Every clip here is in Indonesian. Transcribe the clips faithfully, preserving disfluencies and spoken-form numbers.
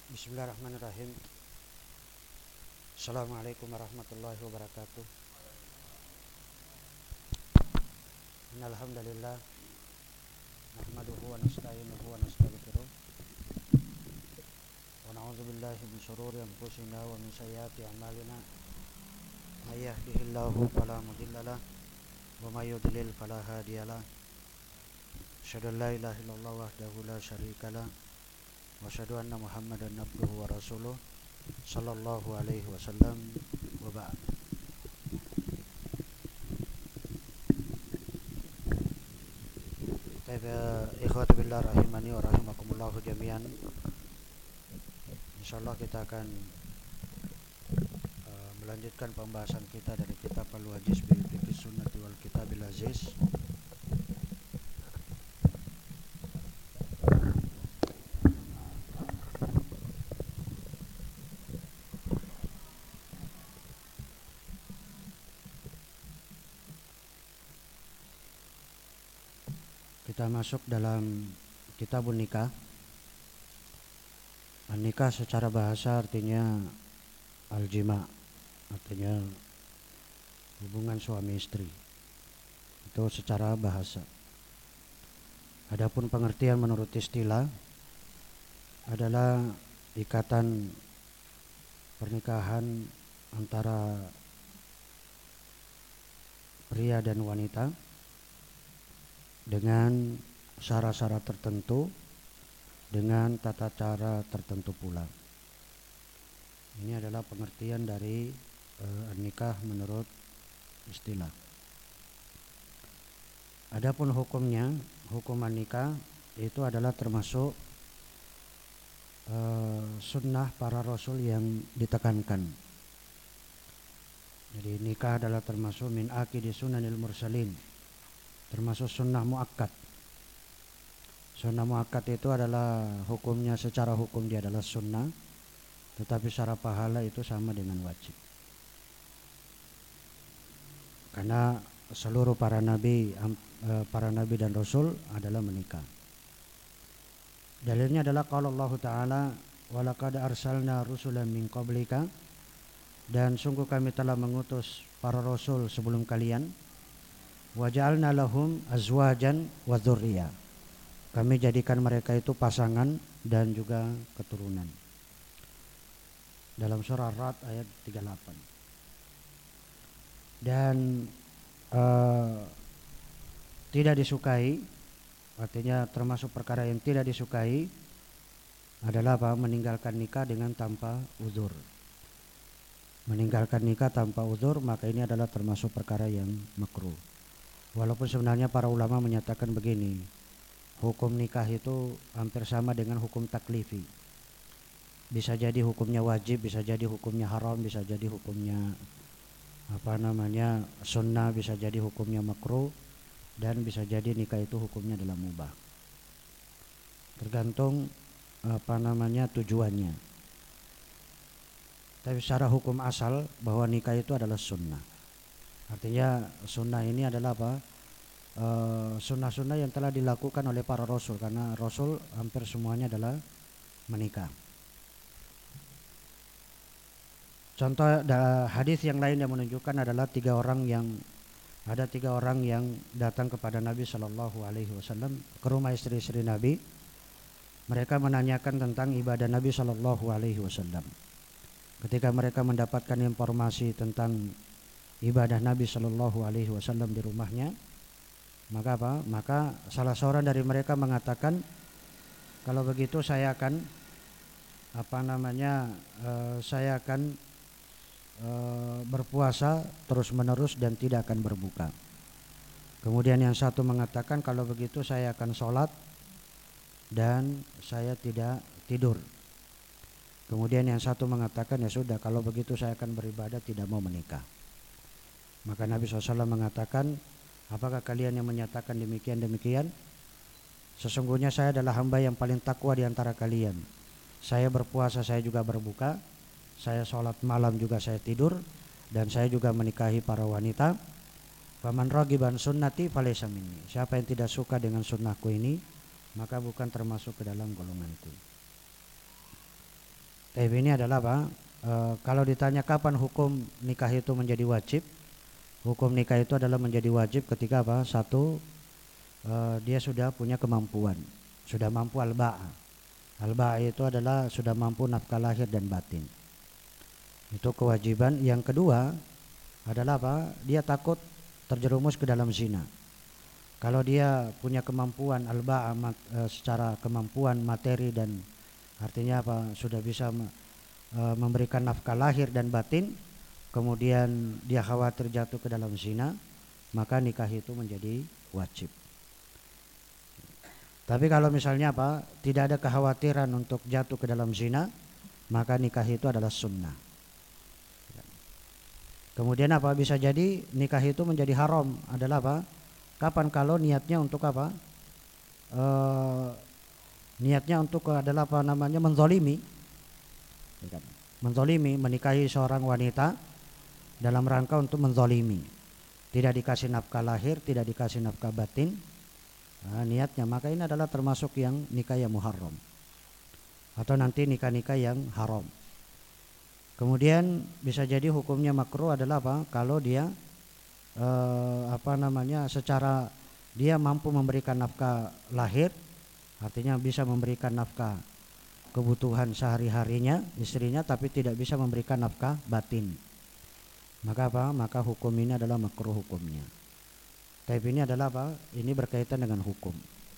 Bismillahirrahmanirrahim. Assalamualaikum warahmatullahi wabarakatuh. Innal hamdalillah nahmaduhu wa nasta'inuhu wa nastaghfiruh wa na'udzu billahi min shururi anfusina wa min sayyiati a'malina. May yahdihillahu fala mudhillalah wa may yudlil fala hadiyalah. Asyhadu an la ilaha illallah wahdahu la syarikalah wa asyhadu anna Muhammadan abduhu wa rasuluh sallallahu alaihi wasallam wa ba'd. Baik, ikhwati billah rahimani wa rahimakumullah jami'an. Insyaallah kita akan uh, melanjutkan pembahasan kita dari kitab Al-Wajiz bi Fiqh Sunnati wal Kitabil Aziz. Kita masuk dalam kitabun nikah. Nikah secara bahasa artinya al-jima, artinya hubungan suami istri. Itu secara bahasa. Adapun pengertian menurut istilah adalah ikatan pernikahan antara pria dan wanita dengan syarat-syarat tertentu, dengan tata cara tertentu pula. Ini adalah pengertian dari uh, nikah menurut istilah. Adapun hukumnya, hukuman nikah itu adalah termasuk uh, sunnah para rasul yang ditekankan. Jadi nikah adalah termasuk min aqidi sunanil mursalin, termasuk sunnah muakkad. Sunnah muakkad itu adalah hukumnya, secara hukum dia adalah sunnah, tetapi secara pahala itu sama dengan wajib. Karena seluruh para nabi, para nabi dan rasul adalah menikah. Dalilnya adalah qaul Allah Ta'ala, walaqad arsalna rusulan min qablika, dan sungguh kami telah mengutus para rasul sebelum kalian. Waja'alna lahum azwajan wa dzurriyyah. Kami jadikan mereka itu pasangan dan juga keturunan. Dalam surah Ar-Ra'd ayat tiga puluh delapan. Dan uh, tidak disukai, artinya termasuk perkara yang tidak disukai adalah apa? Meninggalkan nikah dengan tanpa uzur. Meninggalkan nikah tanpa uzur, maka ini adalah termasuk perkara yang makruh. Walaupun sebenarnya para ulama menyatakan begini, hukum nikah itu hampir sama dengan hukum taklifi. Bisa jadi hukumnya wajib, bisa jadi hukumnya haram, bisa jadi hukumnya apa namanya sunnah, bisa jadi hukumnya makruh, dan bisa jadi nikah itu hukumnya adalah mubah. Tergantung apa namanya tujuannya. Tapi secara hukum asal bahwa nikah itu adalah sunnah. Artinya sunnah ini adalah apa? E, sunnah-sunnah yang telah dilakukan oleh para rasul, karena rasul hampir semuanya adalah menikah. Contoh da, hadis yang lain yang menunjukkan adalah tiga orang yang ada tiga orang yang datang kepada Nabi Shallallahu Alaihi Wasallam ke rumah istri-istri Nabi. Mereka menanyakan tentang ibadah Nabi Shallallahu Alaihi Wasallam. Ketika mereka mendapatkan informasi tentang ibadah Nabi Shallallahu Alaihi Wasallam di rumahnya, maka apa? Maka salah seorang dari mereka mengatakan, kalau begitu saya akan apa namanya, uh, saya akan uh, berpuasa terus menerus dan tidak akan berbuka. Kemudian yang satu mengatakan, kalau begitu saya akan sholat dan saya tidak tidur. Kemudian yang satu mengatakan, ya sudah, kalau begitu saya akan beribadah, tidak mau menikah. Maka Nabi shallallahu alaihi wasallam mengatakan, apakah kalian yang menyatakan demikian-demikian? Sesungguhnya saya adalah hamba yang paling takwa di antara kalian. Saya berpuasa, saya juga berbuka. Saya sholat malam juga saya tidur. Dan saya juga menikahi para wanita. Faman ragiban sunnati falaysa minni. Siapa yang tidak suka dengan sunnahku ini, maka bukan termasuk ke dalam golonganku. Tapi ini adalah apa? E, kalau ditanya kapan hukum nikah itu menjadi wajib, hukum nikah itu adalah menjadi wajib ketika apa? Satu, e, dia sudah punya kemampuan, sudah mampu al-ba'a. Al-ba'a itu adalah sudah mampu nafkah lahir dan batin. Itu kewajiban. Yang kedua adalah apa? Dia takut terjerumus ke dalam zina. Kalau dia punya kemampuan al-ba'a e, secara kemampuan materi dan artinya apa? Sudah bisa e, memberikan nafkah lahir dan batin, kemudian dia khawatir jatuh ke dalam zina, maka nikah itu menjadi wajib. Tapi kalau misalnya apa? Tidak ada kekhawatiran untuk jatuh ke dalam zina, maka nikah itu adalah sunnah. Kemudian apa? Bisa jadi nikah itu menjadi haram adalah apa? Kapan? Kalau niatnya untuk apa? E, niatnya untuk adalah apa namanya? Menzolimi. Menzolimi, menikahi seorang wanita dalam rangka untuk menzolimi. Tidak dikasih nafkah lahir, tidak dikasih nafkah batin. Nah, niatnya, maka ini adalah termasuk yang nikah yang muharram. Atau nanti nikah-nikah yang haram. Kemudian bisa jadi hukumnya makruh adalah apa? Kalau dia eh, apa namanya secara dia mampu memberikan nafkah lahir, artinya bisa memberikan nafkah kebutuhan sehari-harinya istrinya, tapi tidak bisa memberikan nafkah batin. Maka apa? Maka hukum ini adalah makruh hukumnya. Tapi ini adalah apa? Ini berkaitan dengan hukum.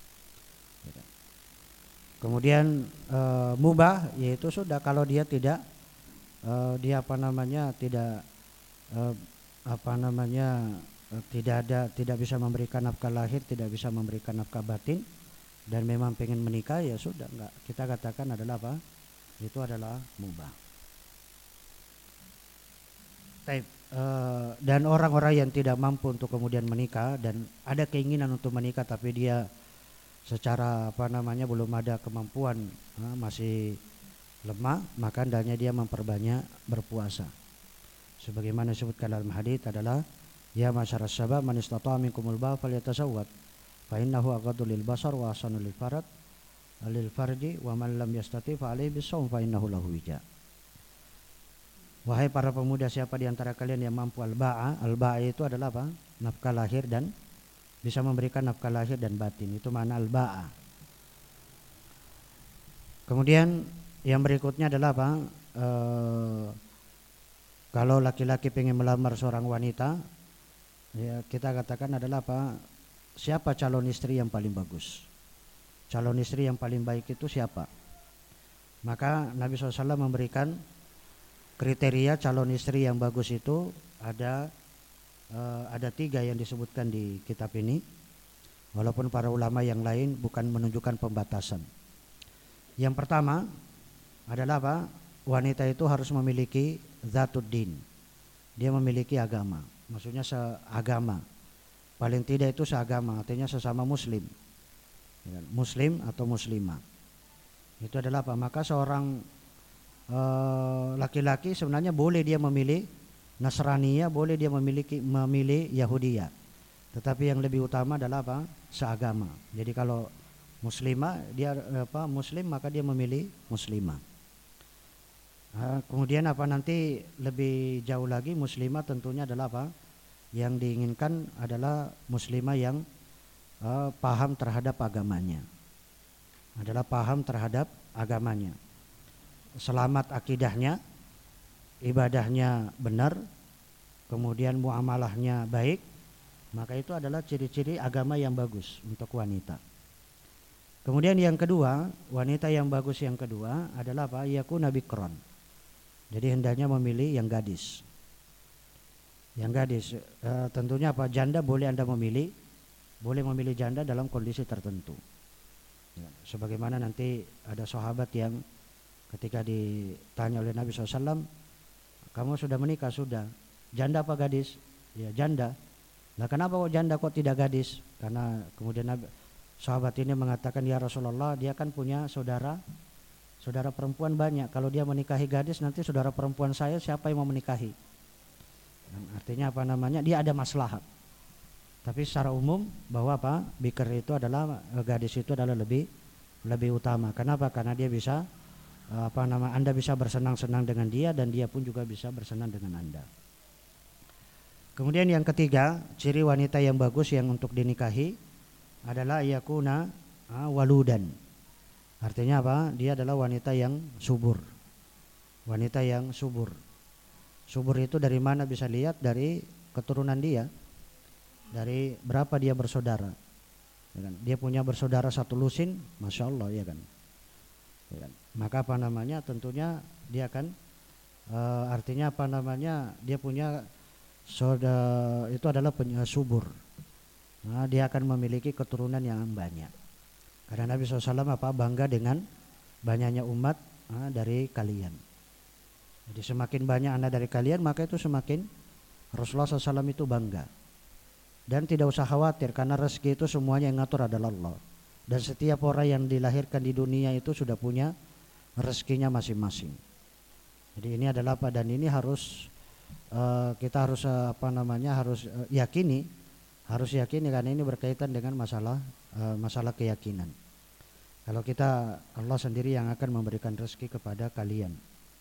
Kemudian eh, mubah yaitu sudah kalau dia tidak Uh, dia apa namanya tidak uh, apa namanya uh, tidak ada tidak bisa memberikan nafkah lahir, tidak bisa memberikan nafkah batin, dan memang pengen menikah, ya sudah, enggak, kita katakan adalah apa? Itu adalah mubah. Taip, uh, dan orang-orang yang tidak mampu untuk kemudian menikah dan ada keinginan untuk menikah tapi dia secara apa namanya belum ada kemampuan, uh, masih lemah, maka hendaknya dia memperbanyak berpuasa. Sebagaimana disebutkan dalam hadits adalah ya masyarakat syabab man istata'a minkumul ba'a falyatazawwaj fa innahu aghaddu lil basar wa ahsanu lil farad lil farji wa man lam yastati' fa alayhi bisawm fa innahu lahu wija. Wahai para pemuda, siapa di antara kalian yang mampu al-ba'a, al-ba'a itu adalah apa? Nafkah lahir dan bisa memberikan nafkah lahir dan batin, itu makna al-ba'a. Kemudian yang berikutnya adalah apa? E, kalau laki-laki pengen melamar seorang wanita, ya kita katakan adalah apa? Siapa calon istri yang paling bagus? Calon istri yang paling baik itu siapa? Maka Nabi shallallahu alaihi wasallam memberikan kriteria calon istri yang bagus itu ada e, ada tiga yang disebutkan di kitab ini. Walaupun para ulama yang lain bukan menunjukkan pembatasan. Yang pertama adalah apa? Wanita itu harus memiliki zatuddin. Dia memiliki agama. Maksudnya seagama. Paling tidak itu seagama, artinya sesama muslim. Muslim atau muslimah. Itu adalah apa? Maka seorang eh, laki-laki sebenarnya boleh dia memilih Nasraniyah, boleh dia memiliki memilih Yahudiyah. Tetapi yang lebih utama adalah apa? Seagama. Jadi kalau muslimah dia apa? Muslim, maka dia memilih muslimah. Nah, kemudian apa nanti lebih jauh lagi muslimah tentunya adalah apa? Yang diinginkan adalah muslimah yang uh, paham terhadap agamanya. Adalah paham terhadap agamanya. Selamat akidahnya, ibadahnya benar, kemudian muamalahnya baik, maka itu adalah ciri-ciri agama yang bagus untuk wanita. Kemudian yang kedua, wanita yang bagus yang kedua adalah apa? Yakuna bikron. Jadi hendaknya memilih yang gadis. Yang gadis e, tentunya apa? Janda boleh Anda memilih, boleh memilih janda dalam kondisi tertentu. Ya, sebagaimana nanti ada sahabat yang ketika ditanya oleh Nabi shallallahu alaihi wasallam, kamu sudah menikah? Sudah. Janda apa gadis? Ya janda. Nah kenapa kok janda kok tidak gadis? Karena kemudian Nabi, sahabat ini mengatakan, ya Rasulullah, dia kan punya saudara Saudara perempuan banyak. Kalau dia menikahi gadis, nanti saudara perempuan saya siapa yang mau menikahi? Dan artinya apa namanya? Dia ada maslahat. Tapi secara umum bahwa apa? Bikir itu adalah gadis itu adalah lebih lebih utama. Kenapa? Karena dia bisa apa nama Anda bisa bersenang-senang dengan dia dan dia pun juga bisa bersenang dengan Anda. Kemudian yang ketiga, ciri wanita yang bagus yang untuk dinikahi adalah yakuna waludan. Artinya apa? Dia adalah wanita yang subur. Wanita yang subur. Subur itu dari mana bisa lihat? Dari keturunan dia. Dari berapa dia bersaudara. Ya kan? Dia punya bersaudara satu lusin, masya Allah, ya kan. Ya kan? Maka apa namanya? Tentunya dia akan e, artinya apa namanya? Dia punya saudara itu adalah subur. Nah, dia akan memiliki keturunan yang banyak. Karena Nabi shallallahu alaihi wasallam apa bangga dengan banyaknya umat nah, dari kalian. Jadi semakin banyak anak dari kalian maka itu semakin Rasulullah shallallahu alaihi wasallam itu bangga. Dan tidak usah khawatir karena rezeki itu semuanya yang ngatur adalah Allah. Dan setiap orang yang dilahirkan di dunia itu sudah punya rezekinya masing-masing. Jadi ini adalah apa dan ini harus uh, kita harus uh, apa namanya harus uh, yakini, harus yakini karena ini berkaitan dengan masalah uh, masalah keyakinan. Kalau kita Allah sendiri yang akan memberikan rezeki kepada kalian.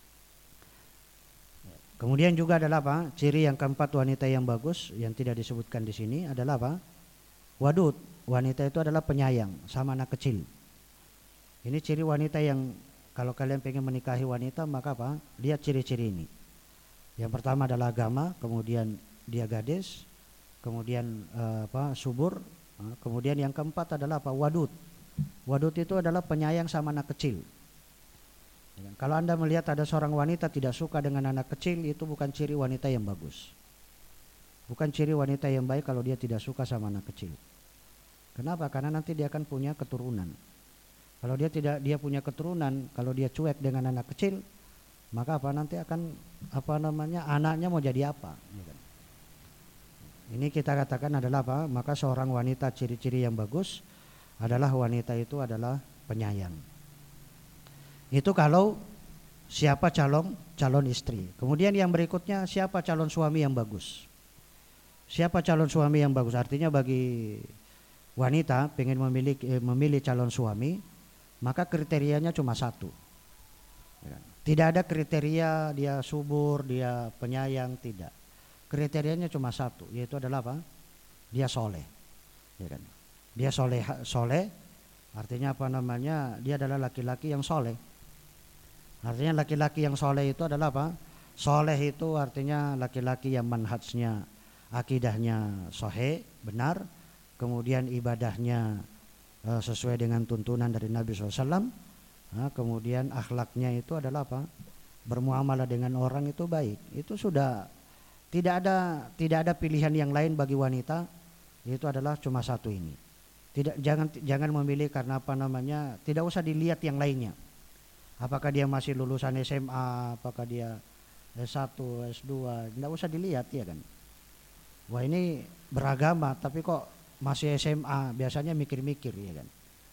Kemudian juga adalah apa? Ciri yang keempat wanita yang bagus yang tidak disebutkan di sini adalah apa? Wadud. Wanita itu adalah penyayang sama anak kecil. Ini ciri wanita yang kalau kalian pengen menikahi wanita maka apa? Lihat ciri-ciri ini. Yang pertama adalah agama, kemudian dia gadis, kemudian eh, apa? Subur, kemudian yang keempat adalah apa? Wadud. Wadud itu adalah penyayang sama anak kecil. Kalau Anda melihat ada seorang wanita tidak suka dengan anak kecil, itu bukan ciri wanita yang bagus. Bukan ciri wanita yang baik kalau dia tidak suka sama anak kecil. Kenapa? Karena nanti dia akan punya keturunan. Kalau dia tidak dia punya keturunan, kalau dia cuek dengan anak kecil, maka apa nanti akan apa namanya anaknya mau jadi apa? Ini kita katakan adalah apa? Maka seorang wanita ciri-ciri yang bagus adalah wanita itu adalah penyayang. Itu kalau siapa calon calon istri. Kemudian yang berikutnya siapa calon suami yang bagus. Siapa calon suami yang bagus? Artinya bagi wanita pengen memilih eh, memilih calon suami, maka kriterianya cuma satu. Tidak ada kriteria dia subur, dia penyayang, tidak. Kriterianya cuma satu, yaitu adalah apa? Dia soleh. Ya kan? Dia soleh, soleh. Artinya apa namanya? Dia adalah laki-laki yang soleh. Artinya laki-laki yang soleh itu adalah apa? Soleh itu artinya laki-laki yang manhajnya, akidahnya sahih, benar. Kemudian ibadahnya uh, sesuai dengan tuntunan dari Nabi shallallahu alaihi wasallam. Nah, kemudian akhlaknya itu adalah apa? Bermuamalah dengan orang itu baik. Itu sudah tidak ada tidak ada pilihan yang lain bagi wanita. Itu adalah cuma satu ini. Tidak jangan jangan memilih karena apa namanya? Tidak usah dilihat yang lainnya. Apakah dia masih lulusan S M A, apakah dia S satu, S dua, tidak usah dilihat ya kan. Wah ini beragama tapi kok masih S M A, biasanya mikir-mikir ya kan.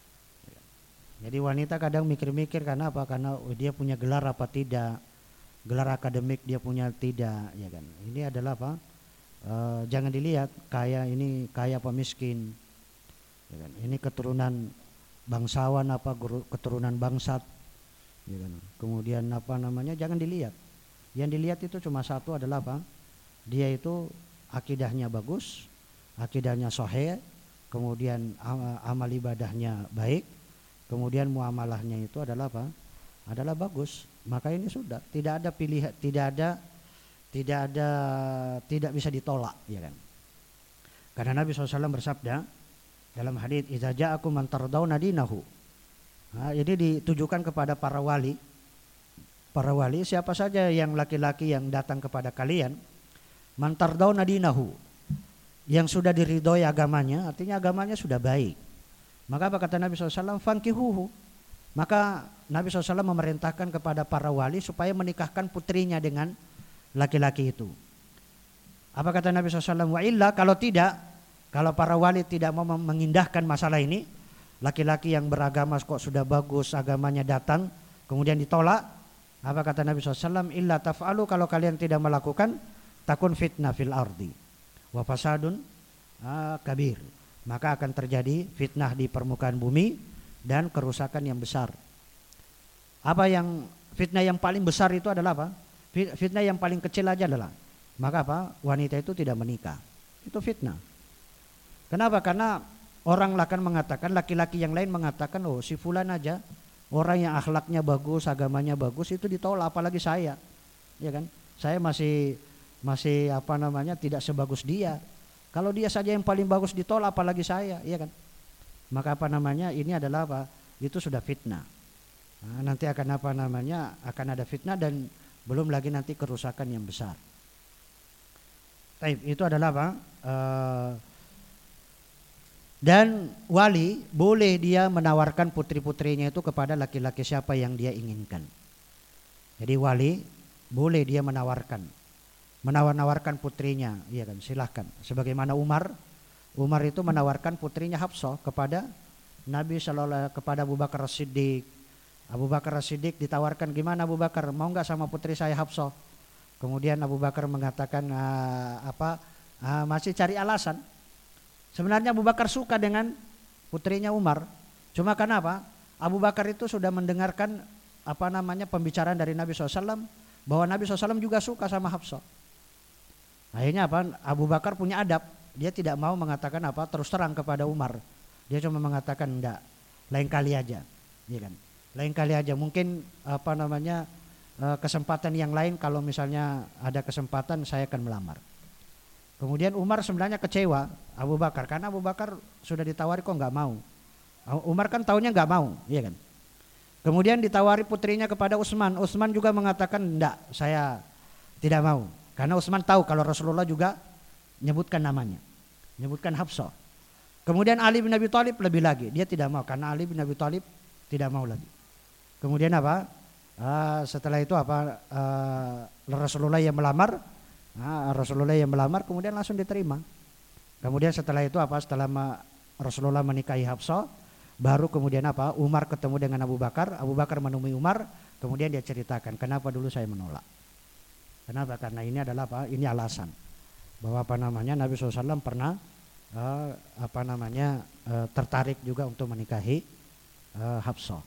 Jadi wanita kadang mikir-mikir karena apa? Karena oh, dia punya gelar apa tidak, gelar akademik dia punya tidak ya kan. Ini adalah apa? E, jangan dilihat kaya ini kaya apa miskin ya kan. Ini keturunan bangsawan apa keturunan bangsat ya kan. Kemudian apa namanya jangan dilihat. Yang dilihat itu cuma satu adalah apa? Dia itu akidahnya bagus, akidahnya sahih, kemudian amal ibadahnya baik, kemudian muamalahnya itu adalah apa? Adalah bagus. Maka ini sudah tidak ada pilihan, tidak ada tidak ada tidak bisa ditolak ya kan. Karena Nabi shallallahu alaihi wasallam bersabda dalam hadits idza ja'akum man tardawna dinahu. Nah, jadi ditujukan kepada para wali, para wali siapa saja yang laki-laki yang datang kepada kalian, mantardau nadinahu, yang sudah diridhoi agamanya, artinya agamanya sudah baik. Maka apa kata Nabi shallallahu alaihi wasallam? Fankihuhu. Maka Nabi shallallahu alaihi wasallam memerintahkan kepada para wali supaya menikahkan putrinya dengan laki-laki itu. Apa kata Nabi shallallahu alaihi wasallam? Wa illa, kalau tidak, kalau para wali tidak mau mengindahkan masalah ini, laki-laki yang beragama kok sudah bagus agamanya datang kemudian ditolak, apa kata Nabi shallallahu alaihi wasallam? Illa taf'alu, kalau kalian tidak melakukan takun fitnah fil ardi wa fasadun ah, kabir, maka akan terjadi fitnah di permukaan bumi dan kerusakan yang besar. Apa yang fitnah yang paling besar itu adalah apa? Fitnah yang paling kecil aja adalah, maka apa? Wanita itu tidak menikah. Itu fitnah. Kenapa? Karena orang akan mengatakan, laki-laki yang lain mengatakan, oh si fulan aja orang yang akhlaknya bagus, agamanya bagus itu ditolak, apalagi saya. Ya kan? Saya masih masih apa namanya tidak sebagus dia. Kalau dia saja yang paling bagus ditolak, apalagi saya, ya kan? Maka apa namanya? Ini adalah apa? Itu sudah fitnah. Nah, nanti akan apa namanya? Akan ada fitnah dan belum lagi nanti kerusakan yang besar. Taib, itu adalah apa? Uh, dan wali boleh dia menawarkan putri-putrinya itu kepada laki-laki siapa yang dia inginkan. Jadi wali boleh dia menawarkan, menawar-nawarkan putrinya, iya kan? Silahkan. Sebagaimana Umar, Umar itu menawarkan putrinya Hafsah kepada Nabi Shallallahu kepada Abu Bakar As-Siddiq. Abu Bakar As-Siddiq ditawarkan, gimana Abu Bakar, mau nggak sama putri saya Hafsah? Kemudian Abu Bakar mengatakan uh, apa? Uh, masih cari alasan. Sebenarnya Abu Bakar suka dengan putrinya Umar. Cuma karena apa? Abu Bakar itu sudah mendengarkan apa namanya pembicaraan dari Nabi shallallahu alaihi wasallam bahwa Nabi shallallahu alaihi wasallam juga suka sama Hafsah. Akhirnya apa? Abu Bakar punya adab. Dia tidak mau mengatakan apa terus terang kepada Umar. Dia cuma mengatakan enggak, lain kali aja, ya kan? Lain kali aja. Mungkin apa namanya kesempatan yang lain, kalau misalnya ada kesempatan saya akan melamar. Kemudian Umar sebenarnya kecewa Abu Bakar karena Abu Bakar sudah ditawari kok nggak mau. Umar kan tahunya nggak mau, iya kan? Kemudian ditawari putrinya kepada Utsman. Utsman juga mengatakan enggak, saya tidak mau. Karena Utsman tahu kalau Rasulullah juga menyebutkan namanya, menyebutkan Hafsah. Kemudian Ali bin Abi Thalib lebih lagi, dia tidak mau karena Ali bin Abi Thalib tidak mau lagi. Kemudian apa? Uh, setelah itu apa? Uh, Rasulullah yang melamar. Nah, Rasulullah yang melamar kemudian langsung diterima. Kemudian setelah itu apa? Setelah Rasulullah menikahi Hafsah, baru kemudian apa? Umar ketemu dengan Abu Bakar. Abu Bakar menemui Umar, kemudian dia ceritakan kenapa dulu saya menolak. Kenapa? Karena ini adalah apa? Ini alasan bahwa apa namanya Nabi shallallahu alaihi wasallam pernah uh, apa namanya uh, tertarik juga untuk menikahi uh, Hafsah.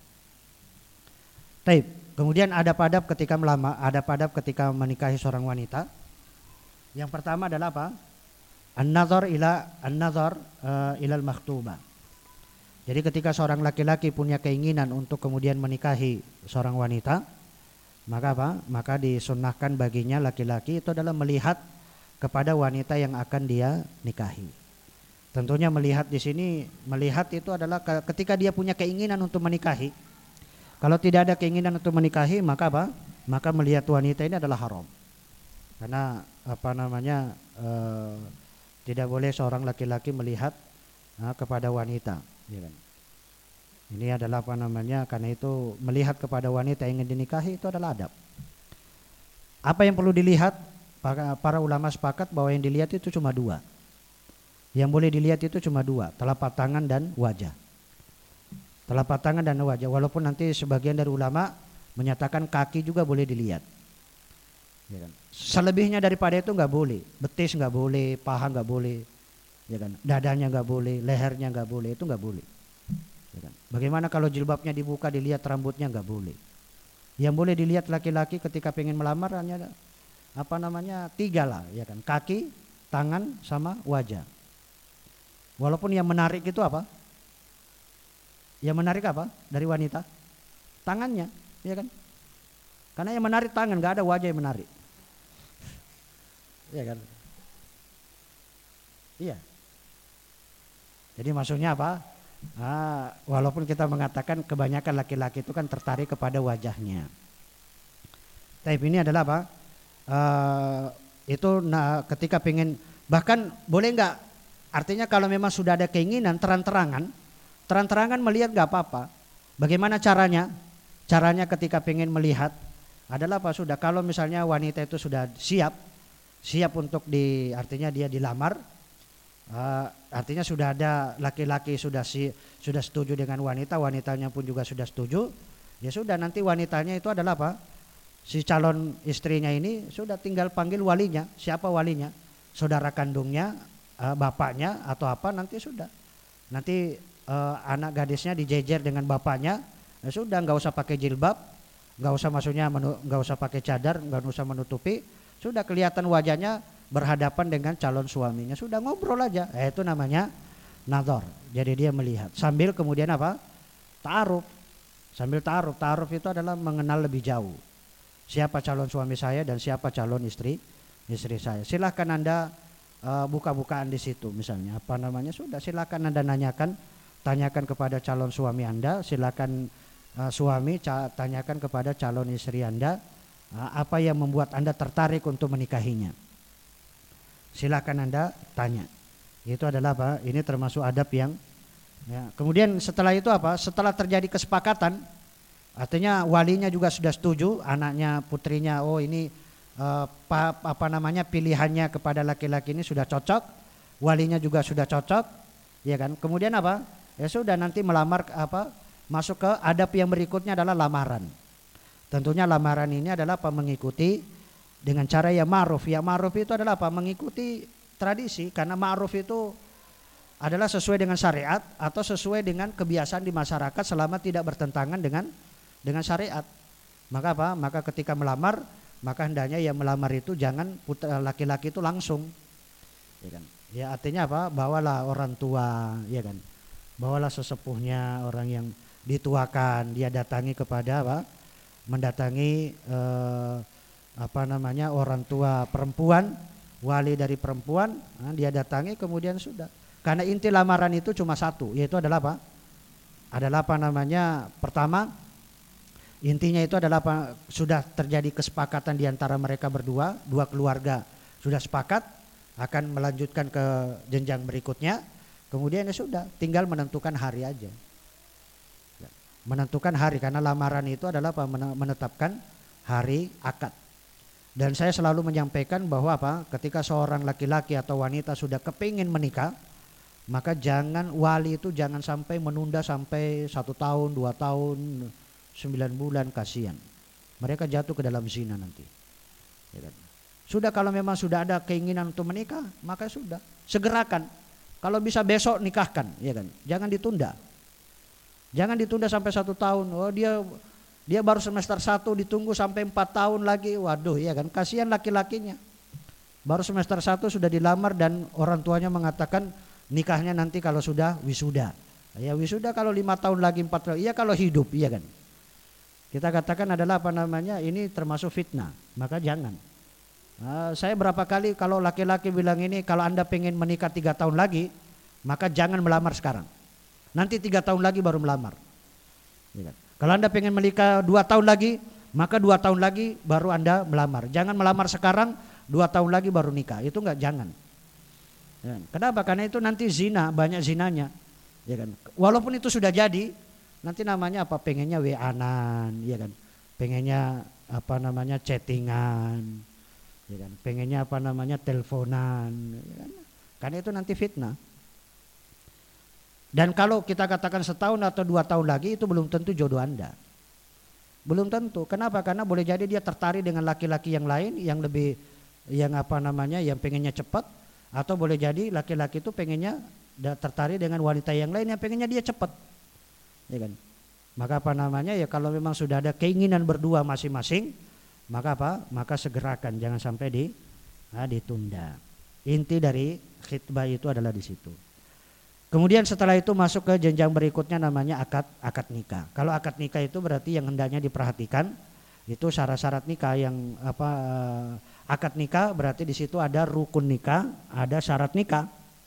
Taib. Kemudian ada adab ketika melamar, ada adab ketika menikahi seorang wanita. Yang pertama adalah apa? An-nazar ila an-nazar uh, ilal makhtubah. Jadi ketika seorang laki-laki punya keinginan untuk kemudian menikahi seorang wanita, maka apa? Maka disunnahkan baginya laki-laki itu adalah melihat kepada wanita yang akan dia nikahi. Tentunya melihat di sini, melihat itu adalah ketika dia punya keinginan untuk menikahi. Kalau tidak ada keinginan untuk menikahi, maka apa? Maka melihat wanita ini adalah haram. Karena apa namanya uh, tidak boleh seorang laki-laki melihat uh, kepada wanita, ya kan? Ini adalah apa namanya? Karena itu melihat kepada wanita yang ingin dinikahi itu adalah adab. Apa yang perlu dilihat? Para, para ulama sepakat bahwa yang dilihat itu cuma dua. Yang boleh dilihat itu cuma dua, telapak tangan dan wajah. Telapak tangan dan wajah. Walaupun nanti sebagian dari ulama menyatakan kaki juga boleh dilihat. Ya kan? Selebihnya daripada itu nggak boleh, betis nggak boleh, paha nggak boleh, ya kan? Dadanya nggak boleh, lehernya nggak boleh, itu nggak boleh. Ya kan? Bagaimana kalau jilbabnya dibuka, dilihat rambutnya, nggak boleh. Yang boleh dilihat laki-laki ketika pengen melamar hanya apa namanya tiga lah, ya kan? Kaki, tangan, sama wajah. Walaupun yang menarik itu apa? Yang menarik apa dari wanita? Tangannya, ya kan? Karena yang menarik tangan, nggak ada wajah yang menarik. Iya kan? Iya. Jadi maksudnya apa? Ah, walaupun kita mengatakan kebanyakan laki-laki itu kan tertarik kepada wajahnya. Tapi ini adalah apa? Uh, itu nah, ketika pengen, bahkan boleh nggak? Artinya kalau memang sudah ada keinginan terang-terangan, terang-terangan melihat nggak apa-apa. Bagaimana caranya? Caranya ketika pengen melihat adalah apa? Sudah kalau misalnya wanita itu sudah siap. Siap untuk di, artinya dia dilamar, uh, artinya sudah ada laki-laki sudah si, sudah setuju dengan wanita, wanitanya pun juga sudah setuju, ya sudah nanti wanitanya itu adalah apa? Si calon istrinya ini sudah tinggal panggil walinya, siapa walinya? Saudara kandungnya, uh, bapaknya atau apa nanti sudah, nanti uh, anak gadisnya dijejer dengan bapaknya, ya sudah nggak usah pakai jilbab, nggak usah maksudnya nggak usah pakai cadar, nggak usah menutupi, sudah kelihatan wajahnya berhadapan dengan calon suaminya, sudah ngobrol aja, eh, itu namanya nadhar. Jadi dia melihat sambil kemudian apa? Ta'aruf. Sambil ta'aruf, ta'aruf itu adalah mengenal lebih jauh siapa calon suami saya dan siapa calon istri istri saya. Silahkan Anda uh, buka-bukaan di situ misalnya apa namanya, sudah silakan Anda nanyakan, tanyakan kepada calon suami Anda, silakan uh, suami ca- tanyakan kepada calon istri Anda uh, apa yang membuat Anda tertarik untuk menikahinya. Silakan Anda tanya. Itu adalah apa? Ini termasuk adab yang ya. Kemudian setelah itu apa? Setelah terjadi kesepakatan, artinya walinya juga sudah setuju, anaknya putrinya, oh ini uh, pa, apa namanya pilihannya kepada laki-laki ini sudah cocok, walinya juga sudah cocok, ya kan? Kemudian apa? Ya sudah nanti melamar apa? Masuk ke adab yang berikutnya adalah lamaran. Tentunya lamaran ini adalah apa? Mengikuti dengan cara yang ma'ruf. Ya ma'ruf itu adalah apa? Mengikuti tradisi, karena ma'ruf itu adalah sesuai dengan syariat atau sesuai dengan kebiasaan di masyarakat selama tidak bertentangan dengan dengan syariat. Maka apa? Maka ketika melamar, maka hendaknya yang melamar itu jangan putra laki-laki itu langsung. Ya kan? Ya artinya apa? Bawalah orang tua, ya kan? Bawalah sesepuhnya, orang yang dituakan, dia datangi kepada apa? Mendatangi eh, apa namanya orang tua perempuan, wali dari perempuan, nah, dia datangi kemudian sudah. Karena inti lamaran itu cuma satu, yaitu adalah apa? Adalah apa namanya? Pertama, intinya itu adalah apa? Sudah terjadi kesepakatan di antara mereka berdua, dua keluarga sudah sepakat akan melanjutkan ke jenjang berikutnya. Kemudian ya sudah, tinggal menentukan hari aja. Menentukan hari, karena lamaran itu adalah apa? Menetapkan hari akad. Dan saya selalu menyampaikan bahwa apa? Ketika seorang laki-laki atau wanita sudah kepingin menikah, maka jangan wali itu jangan sampai menunda sampai satu tahun, dua tahun, sembilan bulan, kasihan. Mereka jatuh ke dalam zina nanti. Ya kan? Sudah kalau memang sudah ada keinginan untuk menikah, maka sudah segerakan. Kalau bisa besok nikahkan, ya kan? Jangan ditunda. Jangan ditunda sampai satu tahun. Oh dia dia baru semester satu ditunggu sampai empat tahun lagi, waduh, ya kan? Kasihan laki-lakinya. Baru semester satu sudah dilamar dan orang tuanya mengatakan nikahnya nanti kalau sudah wisuda. Ya wisuda kalau lima tahun lagi, empat tahun. Iya kalau hidup, iya kan. Kita katakan adalah apa namanya, ini termasuk fitnah. Maka jangan. Nah, saya berapa kali kalau laki-laki bilang ini, kalau Anda pengen menikah tiga tahun lagi, maka jangan melamar sekarang. Nanti tiga tahun lagi baru melamar. Ya kan? Kalau Anda pengen menikah dua tahun lagi, maka dua tahun lagi baru Anda melamar. Jangan melamar sekarang, dua tahun lagi baru nikah. Itu enggak, jangan. Ya, kenapa? Karena itu nanti zina, banyak zinanya, ya kan. Walaupun itu sudah jadi, nanti namanya apa? Pengennya W A-an, ya kan. Pengennya apa namanya chattingan, ya kan. Pengennya apa namanya teleponan, ya kan. Karena itu nanti fitnah. Dan kalau kita katakan setahun atau dua tahun lagi, itu belum tentu jodoh Anda. Belum tentu. Kenapa? Karena boleh jadi dia tertarik dengan laki-laki yang lain, yang lebih, yang apa namanya, yang pengennya cepat. Atau boleh jadi laki-laki itu pengennya tertarik dengan wanita yang lain yang pengennya dia cepat, ya kan? Maka apa namanya ya, kalau memang sudah ada keinginan berdua masing-masing, maka apa? Maka segerakan, jangan sampai di, nah, ditunda. Inti dari khitbah itu adalah di situ. Kemudian setelah itu masuk ke jenjang berikutnya namanya akad akad nikah. Kalau akad nikah itu berarti yang hendaknya diperhatikan itu syarat-syarat nikah yang apa akad nikah berarti di situ ada rukun nikah, ada syarat nikah.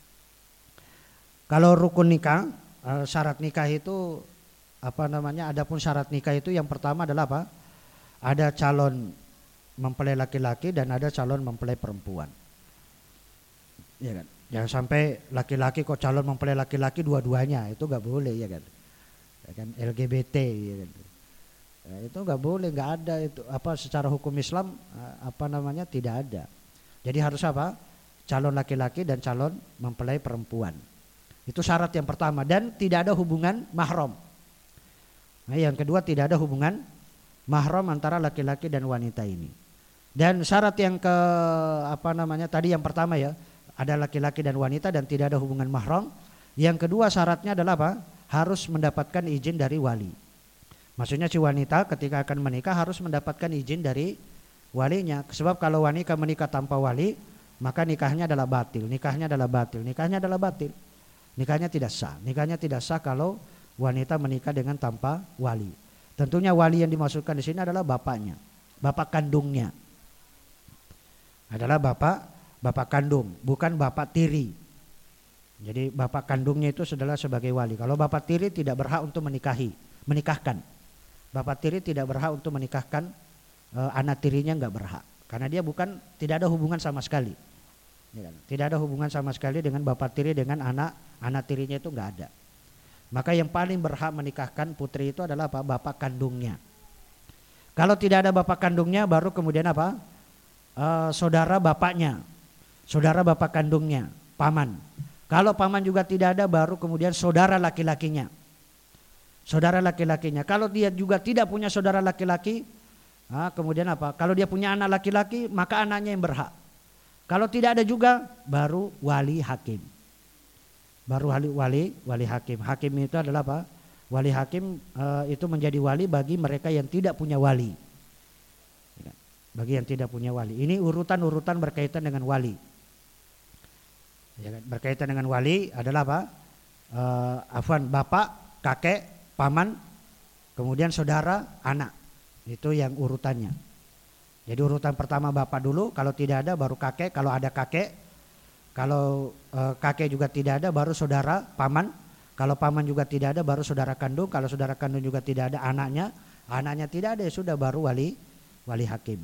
Kalau rukun nikah, syarat nikah itu apa namanya? Adapun syarat nikah itu yang pertama adalah apa? Ada calon mempelai laki-laki dan ada calon mempelai perempuan. Ya kan? Jangan sampai laki-laki kok calon mempelai laki-laki dua-duanya, itu nggak boleh, ya kan? Ya kan? L G B T, ya kan? Ya, itu nggak boleh, nggak ada itu apa secara hukum Islam apa namanya tidak ada. Jadi harus apa? Calon laki-laki dan calon mempelai perempuan. Itu syarat yang pertama, dan tidak ada hubungan mahram. Nah, yang kedua tidak ada hubungan mahram antara laki-laki dan wanita ini. Dan syarat yang ke apa namanya tadi yang pertama ya, ada laki-laki dan wanita dan tidak ada hubungan mahram. Yang kedua syaratnya adalah apa? Harus mendapatkan izin dari wali. Maksudnya si wanita ketika akan menikah harus mendapatkan izin dari walinya. Sebab kalau wanita menikah tanpa wali, maka nikahnya adalah batil. Nikahnya adalah batil. Nikahnya adalah batil. Nikahnya tidak sah. Nikahnya tidak sah kalau wanita menikah dengan tanpa wali. Tentunya wali yang dimaksudkan di sini adalah bapaknya, bapak kandungnya. Adalah bapak bapak kandung, bukan bapak tiri. Jadi bapak kandungnya itu adalah sebagai wali. Kalau bapak tiri tidak berhak untuk menikahi, menikahkan. Bapak tiri tidak berhak untuk menikahkan e, anak tirinya, enggak berhak. Karena dia bukan, tidak ada hubungan sama sekali. Tidak ada hubungan sama sekali dengan bapak tiri dengan anak anak tirinya, itu enggak ada. Maka yang paling berhak menikahkan putri itu adalah apa? Bapak kandungnya. Kalau tidak ada bapak kandungnya, baru kemudian apa? E, saudara bapaknya, saudara bapak kandungnya, paman. Kalau paman juga tidak ada, baru kemudian saudara laki-lakinya. Saudara laki-lakinya. Kalau dia juga tidak punya saudara laki-laki, nah, kemudian apa? Kalau dia punya anak laki-laki, maka anaknya yang berhak. Kalau tidak ada juga, baru wali hakim. Baru wali wali, wali hakim. Hakim itu adalah apa? Wali hakim e, itu menjadi wali bagi mereka yang tidak punya wali. Bagi yang tidak punya wali. Ini urutan-urutan berkaitan dengan wali. Ya, berkaitan dengan wali adalah apa? E, afwan, bapak, kakek, paman, kemudian saudara, anak. Itu yang urutannya. Jadi urutan pertama bapak dulu, kalau tidak ada baru kakek, kalau ada kakek, kalau e, kakek juga tidak ada baru saudara, paman, kalau paman juga tidak ada baru saudara kandung, kalau saudara kandung juga tidak ada anaknya, anaknya tidak ada ya sudah baru wali wali hakim.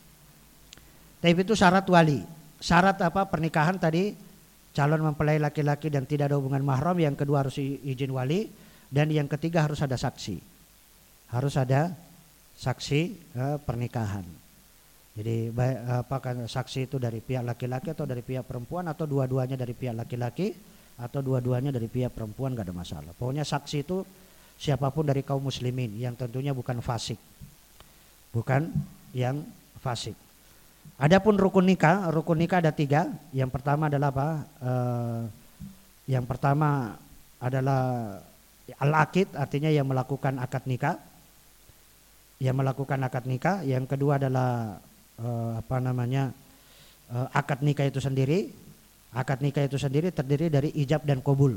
Tapi itu syarat wali. Syarat apa? Pernikahan tadi calon mempelai laki-laki dan tidak ada hubungan mahram, yang kedua harus izin wali. Dan yang ketiga harus ada saksi, harus ada saksi eh, pernikahan. Jadi apakah saksi itu dari pihak laki-laki atau dari pihak perempuan, atau dua-duanya dari pihak laki-laki atau dua-duanya dari pihak perempuan, gak ada masalah. Pokoknya saksi itu siapapun dari kaum muslimin yang tentunya bukan fasik, bukan yang fasik. Adapun rukun nikah, rukun nikah ada tiga. Yang pertama adalah apa? Eh, yang pertama adalah al-akid, artinya yang melakukan akad nikah, yang melakukan akad nikah. Yang kedua adalah eh, apa namanya eh, akad nikah itu sendiri. Akad nikah itu sendiri terdiri dari ijab dan qabul.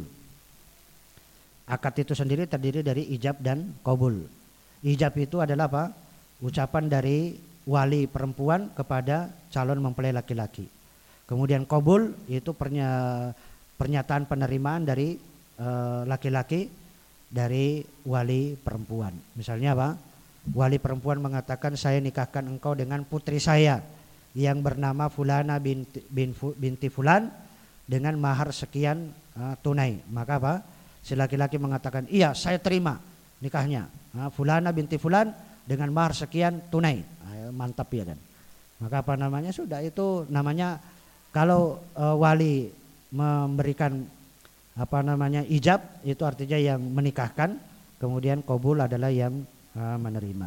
Akad itu sendiri terdiri dari ijab dan qabul. Ijab itu adalah apa? Ucapan dari wali perempuan kepada calon mempelai laki-laki. Kemudian qabul itu pernya, pernyataan penerimaan dari eh, laki-laki dari wali perempuan. Misalnya apa? Wali perempuan mengatakan, saya nikahkan engkau dengan putri saya yang bernama Fulana binti, bin, binti Fulan dengan mahar sekian uh, tunai. Maka apa? Si laki-laki mengatakan, iya saya terima nikahnya. Uh, Fulana binti Fulan dengan mahar sekian tunai. Uh, mantap ya kan. Maka apa namanya? Sudah itu namanya kalau uh, wali memberikan apa namanya ijab, itu artinya yang menikahkan, kemudian qabul adalah yang uh, menerima.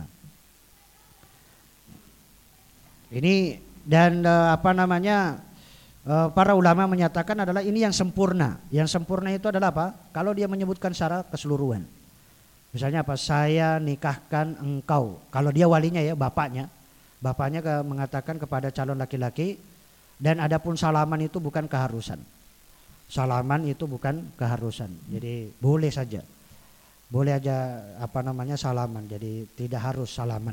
Ini dan uh, apa namanya uh, para ulama menyatakan adalah ini yang sempurna. Yang sempurna itu adalah apa? Kalau dia menyebutkan secara keseluruhan. Misalnya apa? Saya nikahkan engkau. Kalau dia walinya ya, bapaknya, bapaknya ke, mengatakan kepada calon laki-laki, dan adapun salaman itu bukan keharusan. Salaman itu bukan keharusan, jadi boleh saja, boleh aja apa namanya salaman, jadi tidak harus salaman.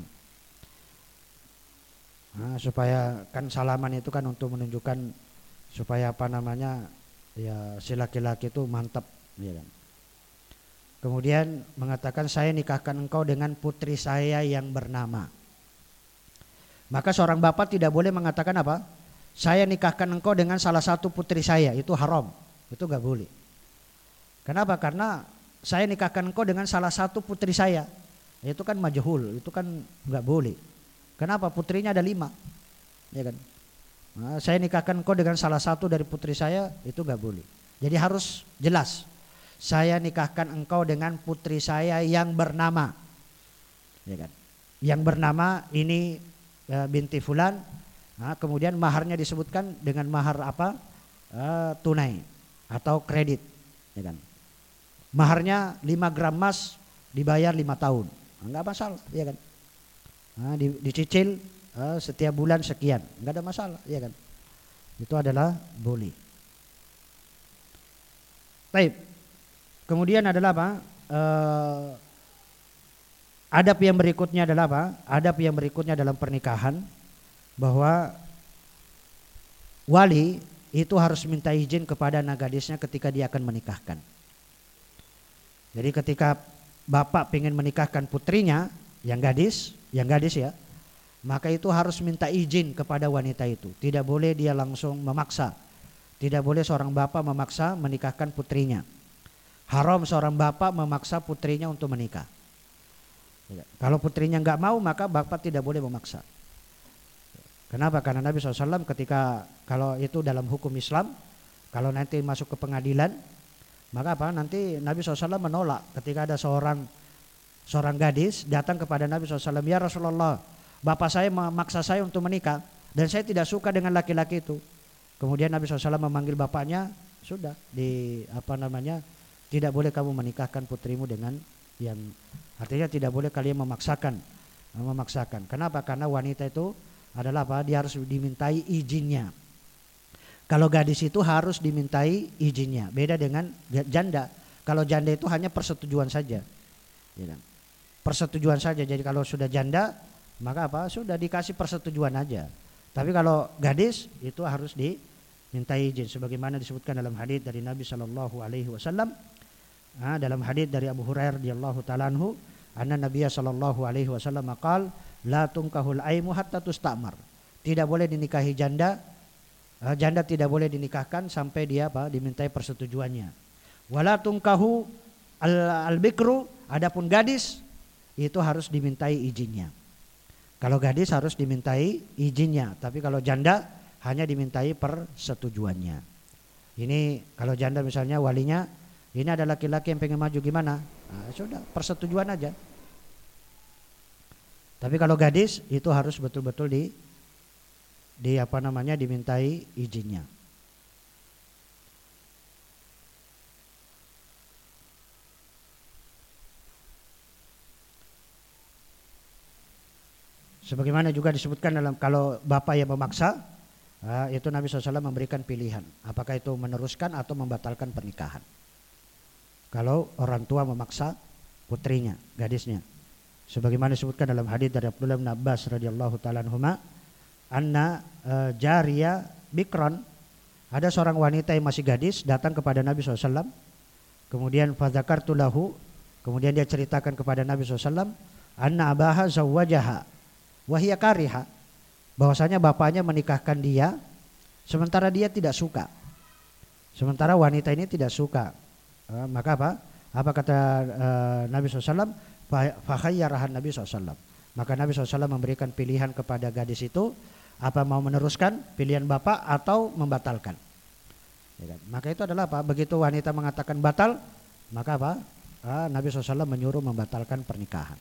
Nah, supaya kan salaman itu kan untuk menunjukkan supaya apa namanya ya si laki-laki itu mantap, ya kan. Kemudian mengatakan, saya nikahkan engkau dengan putri saya yang bernama. Maka seorang bapak tidak boleh mengatakan apa? Saya nikahkan engkau dengan salah satu putri saya, itu haram. Itu gak boleh. Kenapa? Karena saya nikahkan engkau dengan salah satu putri saya. Itu kan majhul, itu kan gak boleh. Kenapa? Putrinya ada lima, ya kan? Nah, saya nikahkan engkau dengan salah satu dari putri saya, itu gak boleh. Jadi harus jelas. Saya nikahkan engkau dengan putri saya yang bernama, ya kan? Yang bernama ini e, binti Fulan. Nah, kemudian maharnya disebutkan dengan mahar apa? E, tunai atau kredit, ya kan? Maharnya lima gram emas dibayar lima tahun. enggak masalah, ya kan? Nah, di, dicicil uh, setiap bulan sekian, enggak ada masalah, ya kan? Itu adalah boleh. Baik. Kemudian adalah apa? Uh, adab yang berikutnya adalah apa? Adab yang berikutnya dalam pernikahan bahwa wali itu harus minta izin kepada anak gadisnya ketika dia akan menikahkan. Jadi ketika bapak ingin menikahkan putrinya yang gadis, yang gadis ya, maka itu harus minta izin kepada wanita itu. Tidak boleh dia langsung memaksa. Tidak boleh seorang bapak memaksa menikahkan putrinya. Haram seorang bapak memaksa putrinya untuk menikah. Kalau putrinya nggak mau, maka bapak tidak boleh memaksa. Kenapa? Karena Nabi shallallahu alaihi wasallam ketika kalau itu dalam hukum Islam, kalau nanti masuk ke pengadilan, maka apa? Nanti Nabi shallallahu alaihi wasallam menolak ketika ada seorang seorang gadis datang kepada Nabi shallallahu alaihi wasallam, ya Rasulullah, bapak saya memaksa saya untuk menikah dan saya tidak suka dengan laki-laki itu. Kemudian Nabi shallallahu alaihi wasallam memanggil bapaknya, sudah di apa namanya, tidak boleh kamu menikahkan putrimu dengan yang, artinya tidak boleh kalian memaksakan, memaksakan. Kenapa? Karena wanita itu adalah apa? Dia harus dimintai izinnya. Kalau gadis itu harus dimintai izinnya. Beda dengan janda. Kalau janda itu hanya persetujuan saja. Persetujuan saja. Jadi kalau sudah janda, maka apa? Sudah dikasih persetujuan aja. Tapi kalau gadis itu harus dimintai izin. Sebagaimana disebutkan dalam hadits dari Nabi Shallallahu Alaihi Wasallam. Nah, dalam hadits dari Abu Hurairah radhiyallahu ta'ala anhu, anna Nabiya Shallallahu Alaihi Wasallam qala la tunkahul aimu hatta tustamar. Tidak boleh dinikahi janda, janda tidak boleh dinikahkan sampai dia apa? Dimintai persetujuannya. Wala tunkahu al-bikru, adapun gadis itu harus dimintai izinnya. Kalau gadis harus dimintai izinnya, tapi kalau janda hanya dimintai persetujuannya. Ini kalau janda misalnya walinya, ini ada laki-laki yang pengen maju gimana? Nah, sudah persetujuan aja. Tapi kalau gadis itu harus betul-betul di di apa namanya dimintai izinnya. Sebagaimana juga disebutkan dalam kalau bapak yang memaksa, nah, itu Nabi shallallahu alaihi wasallam memberikan pilihan, apakah itu meneruskan atau membatalkan pernikahan. Kalau orang tua memaksa putrinya, gadisnya. Sebagaimana disebutkan dalam hadis dari Abdullah bin Abbas radhiyallahu ta'ala anhuma, anna uh, jariya bikron, ada seorang wanita yang masih gadis datang kepada Nabi shallallahu alaihi wasallam. Kemudian fadzakartu lahu, kemudian dia ceritakan kepada Nabi shallallahu alaihi wasallam, anna abaha zawwajaha wa hiya kariha, bahwasanya bapaknya menikahkan dia sementara dia tidak suka. Sementara wanita ini tidak suka. Uh, maka apa? Apa kata uh, Nabi shallallahu alaihi wasallam? Fakhayyarahan Nabi shallallahu alaihi wasallam. Maka Nabi shallallahu alaihi wasallam memberikan pilihan kepada gadis itu, apa mau meneruskan pilihan bapak atau membatalkan. Ya kan? Maka itu adalah apa? Begitu wanita mengatakan batal, maka apa? Ah, Nabi shallallahu alaihi wasallam menyuruh membatalkan pernikahan.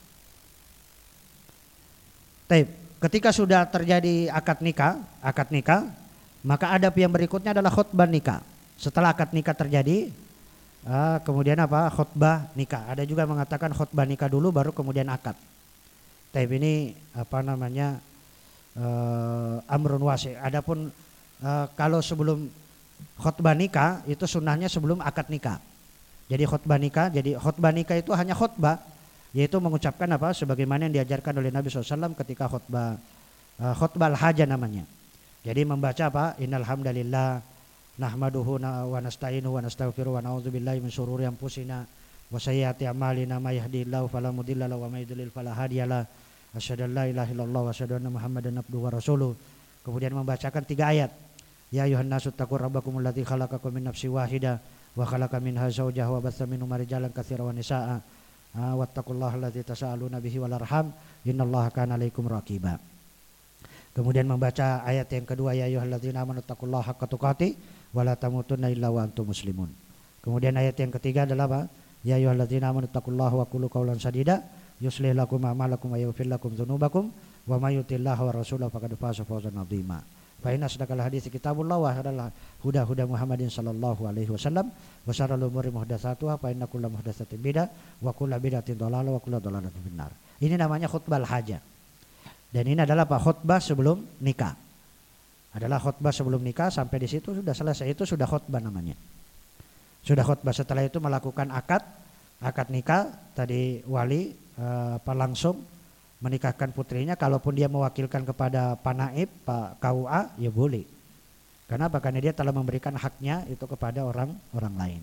Taib. Ketika sudah terjadi akad nikah, akad nikah, maka adab yang berikutnya adalah khutbah nikah. Setelah akad nikah terjadi, Ah, kemudian apa? Khutbah nikah. Ada juga mengatakan khutbah nikah dulu baru kemudian akad. Tapi ini apa namanya uh, amrun wasi. Adapun uh, kalau sebelum khutbah nikah itu sunnahnya sebelum akad nikah. Jadi khutbah nikah, jadi khutbah nikah itu hanya khutbah, yaitu mengucapkan apa? Sebagaimana yang diajarkan oleh Nabi shallallahu alaihi wasallam ketika khutbah uh, khutbah al-hajah namanya. Jadi membaca apa? Innal hamdalillah nahmaduhu wa nasta'inuhu wa nastaghfiruhu wa na'udzubillahi min syururi anfusina wa sayyiati a'malina may yahdihillahu fala mudilla lahu wa may yudlil fala hadiyalah. Asyhadu an la ilaha illallah wa asyhadu anna Muhammadan abduhu wa rasuluh. Kemudian membacakan tiga ayat. Ya ayuhan nasu taqur rabbakumul ladzi khalaqakum min nafsin wahidah wa khalaqa minha zawjaha wa batsa minhuma rijalan katsiran wa nisaa'a wattaqullaha alladzi tasaaluna bihi wal arham innallaha kana 'alaikum raqiba. Kemudian membaca ayat yang kedua, ya ayyuhalladzina amanu taqullaha haqqa tuqatih wa la tamutunna illa wa antum muslimun. Kemudian ayat yang ketiga adalah apa? Ya ayyuhalladzina amanu taqullaha wa qulu qawlan sadida yuslih lakum a'malakum wa yaghfir lakum dzunubakum wa may yuti'illaha wa rasulahu faqad faza fawzan 'azima. Fa inna asdaqal hadits kitabullah wa hadalah huda huda Muhammadin sallallahu alaihi wasallam wa syarrul umuri muhdatsatuha fa inna kulla muhdatsatin bidah wa kullu bid'atin dhalalah wa kullu dhalalatin finnar. Ini namanya khutbah al-hajah. Dan ini adalah apa? Khutbah sebelum nikah. Adalah khutbah sebelum nikah, sampai di situ sudah selesai, itu sudah khutbah namanya. Sudah khutbah. Setelah itu melakukan akad, akad nikah, tadi wali eh, apa langsung menikahkan putrinya. Kalaupun dia mewakilkan kepada panaib, Pak K U A, ya boleh. Kenapa? Karena dia telah memberikan haknya itu kepada orang orang lain.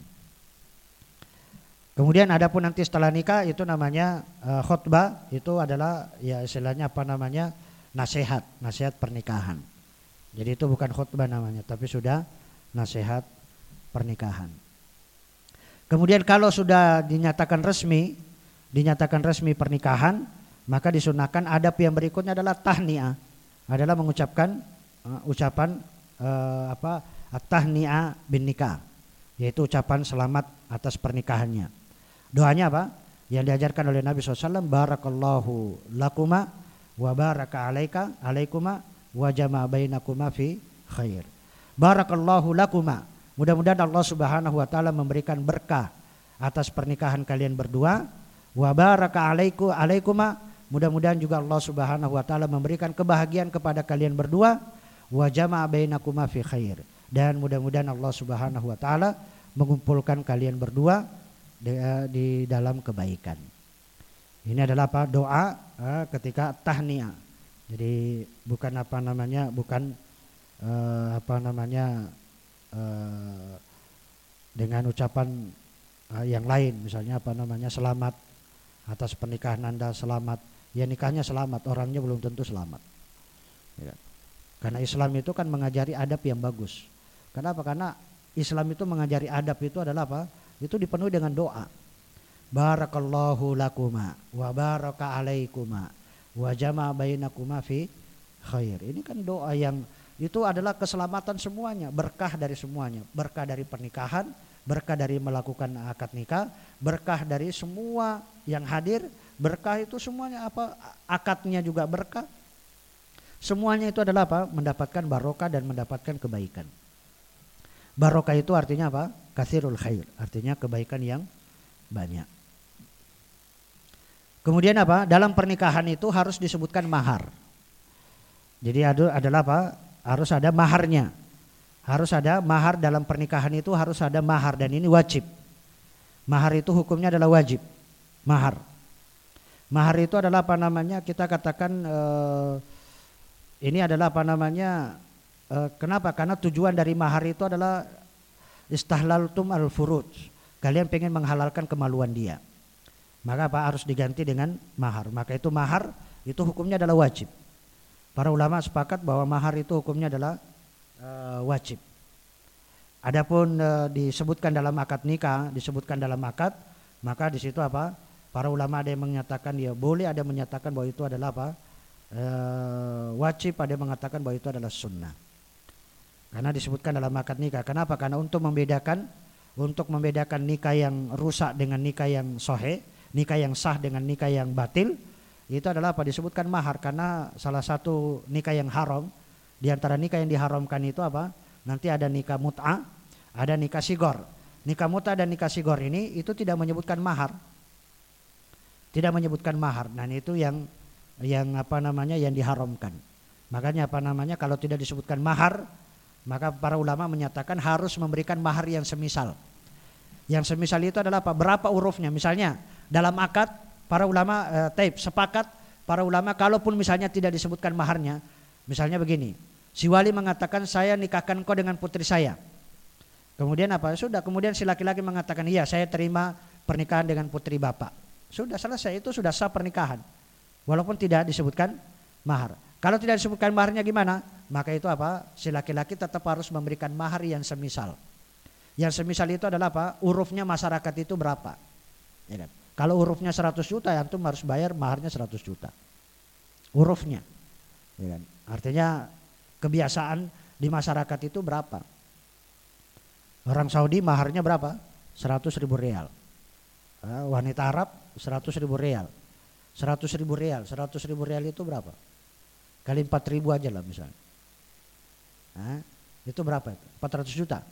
Kemudian adapun nanti setelah nikah itu namanya uh, khutbah, itu adalah ya istilahnya apa namanya, nasihat, nasihat pernikahan. Jadi itu bukan khutbah namanya, tapi sudah nasihat pernikahan. Kemudian kalau sudah dinyatakan resmi, dinyatakan resmi pernikahan, maka disunahkan adab yang berikutnya adalah tahniah, adalah mengucapkan uh, ucapan uh, apa at-tahniah bin nikah, yaitu ucapan selamat atas pernikahannya. Doanya apa? Yang diajarkan oleh Nabi shallallahu alaihi wasallam, barakallahu lakuma wa baraka alaika alaikuma wa jama bainakuma fi khair. Barakallahu lakuma, mudah-mudahan Allah Subhanahu wa taala memberikan berkah atas pernikahan kalian berdua. Wa baraka alaiku alaikuma, mudah-mudahan juga Allah Subhanahu wa taala memberikan kebahagiaan kepada kalian berdua. Wa jama bainakuma fi khair, dan mudah-mudahan Allah Subhanahu wa taala mengumpulkan kalian berdua di, di dalam kebaikan. Ini adalah apa? Doa eh, ketika tahniah. Jadi bukan apa namanya, bukan eh, apa namanya eh, dengan ucapan eh, yang lain, misalnya apa namanya, selamat atas pernikahan Anda, selamat. Ya nikahnya selamat, orangnya belum tentu selamat. Ya. Karena Islam itu kan mengajari adab yang bagus. Kenapa? Karena Islam itu mengajari adab itu adalah apa? Itu dipenuhi dengan doa. Barakallahu lakuma wa baraka alaikuma wa jama bainakuma fi khair. Ini kan doa yang itu adalah keselamatan semuanya, berkah dari semuanya, berkah dari pernikahan, berkah dari melakukan akad nikah, berkah dari semua yang hadir, berkah itu semuanya apa? Akadnya juga berkah. Semuanya itu adalah apa? Mendapatkan barokah dan mendapatkan kebaikan. Barokah itu artinya apa? Katsirul khair, artinya kebaikan yang banyak. Kemudian apa? Dalam pernikahan itu harus disebutkan mahar. Jadi ada adalah apa? Harus ada maharnya. Harus ada mahar dalam pernikahan, itu harus ada mahar, dan ini wajib. Mahar itu hukumnya adalah wajib. Mahar. Mahar itu adalah apa namanya? Kita katakan eh, ini adalah apa namanya? Eh, kenapa? Karena tujuan dari mahar itu adalah istahlaltum al-furuj. Kalian pengen menghalalkan kemaluan dia. Maka apa? Harus diganti dengan mahar. Maka itu mahar itu hukumnya adalah wajib. Para ulama sepakat bahwa mahar itu hukumnya adalah uh, wajib. Adapun uh, disebutkan dalam akad nikah, disebutkan dalam akad, maka di situ apa? Para ulama ada yang menyatakan dia boleh, ada yang menyatakan bahwa itu adalah apa? Uh, wajib, ada yang mengatakan bahwa itu adalah sunnah. Karena disebutkan dalam akad nikah. Kenapa? Karena untuk membedakan untuk membedakan nikah yang rusak dengan nikah yang sahih, nikah yang sah dengan nikah yang batil, itu adalah apa? Disebutkan mahar. Karena salah satu nikah yang haram, di antara nikah yang diharamkan itu apa? Nanti ada nikah mut'ah, ada nikah sigor. Nikah mut'ah dan nikah sigor ini itu tidak menyebutkan mahar. Tidak menyebutkan mahar. Nah, itu yang yang apa namanya? Yang diharamkan. Makanya apa namanya? Kalau tidak disebutkan mahar, maka para ulama menyatakan harus memberikan mahar yang semisal. Yang semisal itu adalah apa? Berapa hurufnya? Misalnya dalam akad para ulama eh, taib sepakat, para ulama kalaupun misalnya tidak disebutkan maharnya, misalnya begini, si wali mengatakan saya nikahkan kau dengan putri saya. Kemudian apa? Sudah, kemudian si laki-laki mengatakan iya saya terima pernikahan dengan putri bapak. Sudah selesai, itu sudah sah pernikahan. Walaupun tidak disebutkan mahar. Kalau tidak disebutkan maharnya gimana? Maka itu apa? Si laki-laki tetap harus memberikan mahar yang semisal. Yang semisal itu adalah apa? Urufnya masyarakat itu berapa? Ya kan? Kalau urufnya seratus juta, antum harus bayar maharnya seratus juta. Urufnya. Ya kan? Artinya kebiasaan di masyarakat itu berapa? Orang Saudi maharnya berapa? seratus ribu real. Wanita Arab seratus ribu real. seratus ribu real. seratus ribu real itu berapa? Kali empat ribu aja lah misalnya. Nah, itu berapa? empat ratus juta.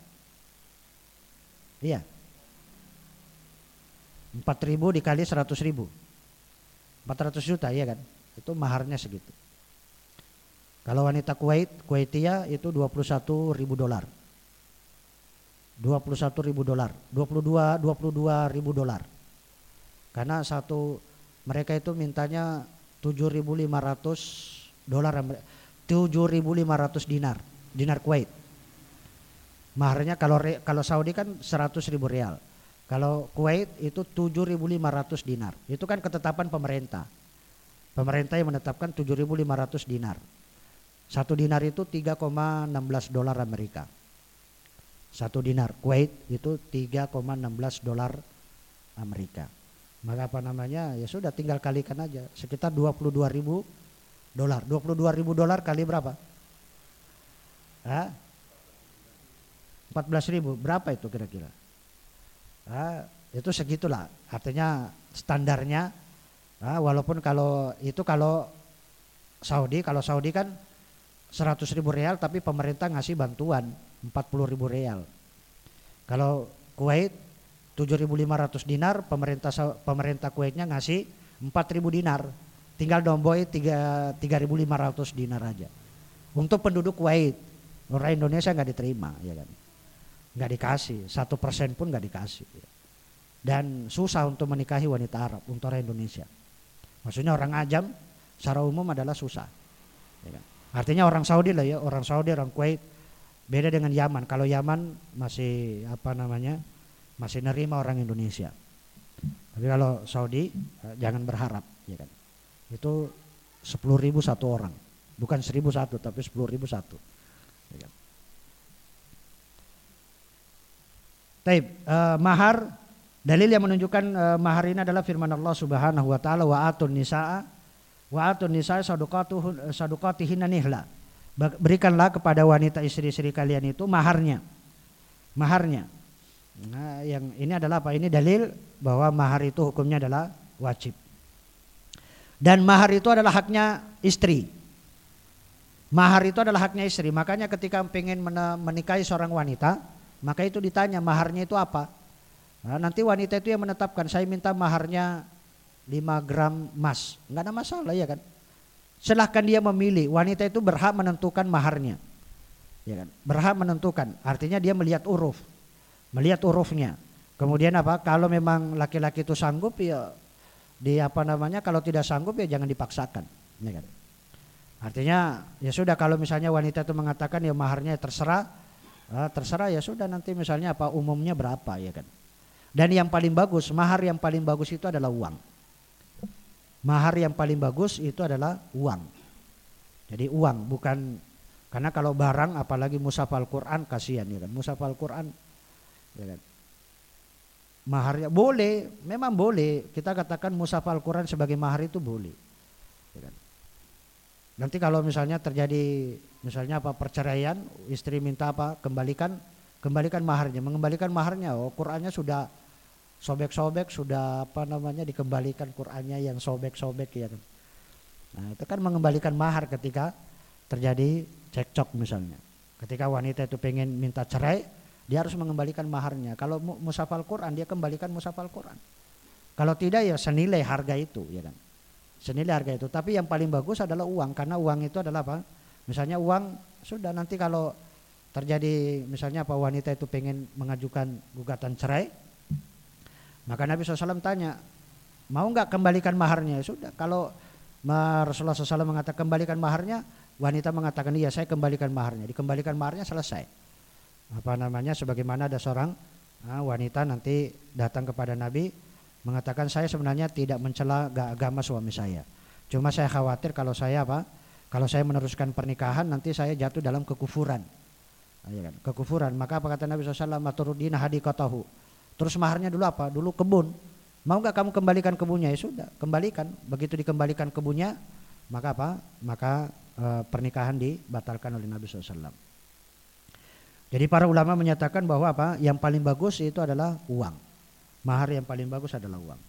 Iya. empat ribu dikali seratus ribu. empat ratus juta ya kan. Itu maharnya segitu. Kalau wanita Kuwait, Kuwaitia itu dua puluh satu ribu dolar. dua puluh satu ribu dolar, dua puluh dua dua puluh dua ribu dolar. Karena satu mereka itu mintanya tujuh ribu lima ratus dolar, tujuh ribu lima ratus dinar, dinar Kuwait. Maharnya kalau kalau Saudi kan seratus ribu real. Kalau Kuwait itu tujuh ribu lima ratus dinar. Itu kan ketetapan pemerintah. Pemerintah yang menetapkan tujuh ribu lima ratus dinar. Satu dinar itu tiga koma enam belas dolar Amerika. Satu dinar Kuwait itu tiga koma enam belas dolar Amerika. Maka apa namanya, ya sudah tinggal kalikan aja, sekitar dua puluh dua ribu dolar. dua puluh dua ribu dolar kali berapa? Hah? empat belas ribu, berapa itu kira-kira? Hah? Itu segitulah, artinya standarnya. Hah? Walaupun kalau itu kalau Saudi, kalau Saudi kan seratus ribu real, tapi pemerintah ngasih bantuan empat puluh ribu real. Kalau Kuwait tujuh ribu lima ratus dinar, pemerintah pemerintah Kuwaitnya ngasih empat ribu dinar. Tinggal domboy tiga ribu lima ratus dinar aja. Untuk penduduk Kuwait, orang Indonesia nggak diterima, ya kan? Nggak dikasih, satu persen pun nggak dikasih. Dan susah untuk menikahi wanita Arab untuk orang Indonesia. Maksudnya orang ajam secara umum adalah susah. Ya kan? Artinya orang Saudi lah ya, orang Saudi, orang Kuwait. Beda dengan Yaman. Kalau Yaman masih apa namanya? Masih nerima orang Indonesia. Tapi kalau Saudi jangan berharap, ya kan. Itu sepuluh ribu satu orang, bukan seribu satu, tapi sepuluh ribu satu. Ya kan? Taib, uh, mahar, dalil yang menunjukkan uh, mahar ini adalah firman Allah Subhanahu wa taala, wa atun nisaa wa atun nisaa sadaqatuhun sadaqatihinna nihla. Berikanlah kepada wanita istri-istri kalian itu maharnya. Maharnya. Nah, yang ini adalah apa? Ini dalil bahwa mahar itu hukumnya adalah wajib. Dan mahar itu adalah haknya istri. Mahar itu adalah haknya istri. Makanya ketika pengen menikahi seorang wanita, maka itu ditanya maharnya itu apa. Nah, nanti wanita itu yang menetapkan, saya minta maharnya lima gram emas. Enggak ada masalah ya kan. Silahkan dia memilih. Wanita itu berhak menentukan maharnya. Ya kan? Berhak menentukan. Artinya dia melihat uruf. Melihat urufnya. Kemudian apa? Kalau memang laki-laki itu sanggup ya di apa namanya, kalau tidak sanggup ya jangan dipaksakan, ya kan? Artinya ya sudah, kalau misalnya wanita itu mengatakan ya maharnya terserah, eh, terserah ya sudah, nanti misalnya apa umumnya berapa, ya kan? Dan yang paling bagus, mahar yang paling bagus itu adalah uang. Mahar yang paling bagus itu adalah uang. Jadi uang, bukan, karena kalau barang apalagi mushaf Al-Quran kasihan, ya kan? Mushaf Al-Quran, ya kan? Maharnya boleh, memang boleh. Kita katakan mushaf Al-Quran sebagai mahar itu boleh. Ya kan? Nanti kalau misalnya terjadi misalnya apa perceraian, istri minta apa, kembalikan, kembalikan maharnya, mengembalikan maharnya. Oh, Qurannya sudah sobek-sobek, sudah apa namanya dikembalikan Qurannya yang sobek-sobek, ya kan. Nah, itu kan mengembalikan mahar ketika terjadi cekcok misalnya. Ketika wanita itu pengen minta cerai, dia harus mengembalikan maharnya. Kalau mushaf Al-Quran, dia kembalikan mushaf Al-Quran. Kalau tidak ya senilai harga itu, ya kan. Senilai harga itu. Tapi yang paling bagus adalah uang, karena uang itu adalah apa? Misalnya uang sudah, nanti kalau terjadi misalnya apa wanita itu pengen mengajukan gugatan cerai, maka Nabi shallallahu alaihi wasallam tanya, mau nggak kembalikan maharnya? Sudah, kalau Rasulullah shallallahu alaihi wasallam mengatakan kembalikan maharnya, wanita mengatakan iya saya kembalikan maharnya, dikembalikan maharnya, selesai. Apa namanya, sebagaimana ada seorang nah, wanita nanti datang kepada Nabi mengatakan, saya sebenarnya tidak mencela agama suami saya, cuma saya khawatir kalau saya apa kalau saya meneruskan pernikahan nanti saya jatuh dalam kekufuran, nah, ya kan? Kekufuran. Maka apa kata Nabi shallallahu alaihi wasallam, maturudina hadikatahu, terus maharnya dulu apa? Dulu kebun. Mau nggak kamu kembalikan kebunnya? Ya sudah, kembalikan. Begitu dikembalikan kebunnya, maka apa maka e, pernikahan dibatalkan oleh Nabi shallallahu alaihi wasallam. Jadi para ulama menyatakan bahwa apa? Yang paling bagus itu adalah uang. Mahar yang paling bagus adalah uang.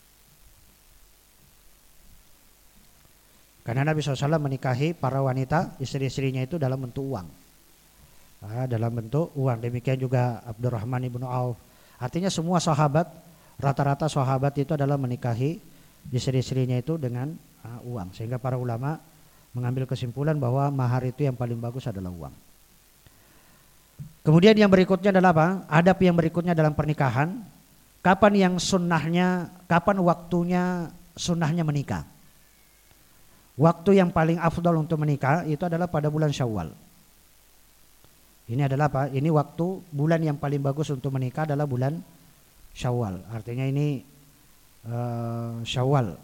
Karena Nabi shallallahu alaihi wasallam menikahi para wanita, istri-istrinya itu dalam bentuk uang. Nah, dalam bentuk uang. Demikian juga Abdurrahman ibnu Auf. Artinya semua sahabat, rata-rata sahabat itu adalah menikahi istri-istrinya itu dengan uh, uang. Sehingga para ulama mengambil kesimpulan bahwa mahar itu yang paling bagus adalah uang. Kemudian yang berikutnya adalah apa? Adab yang berikutnya dalam pernikahan. Kapan yang sunnahnya, kapan waktunya sunnahnya menikah? Waktu yang paling afdal untuk menikah itu adalah pada bulan Syawal. Ini adalah apa? Ini waktu bulan yang paling bagus untuk menikah adalah bulan Syawal. Artinya ini uh, Syawal.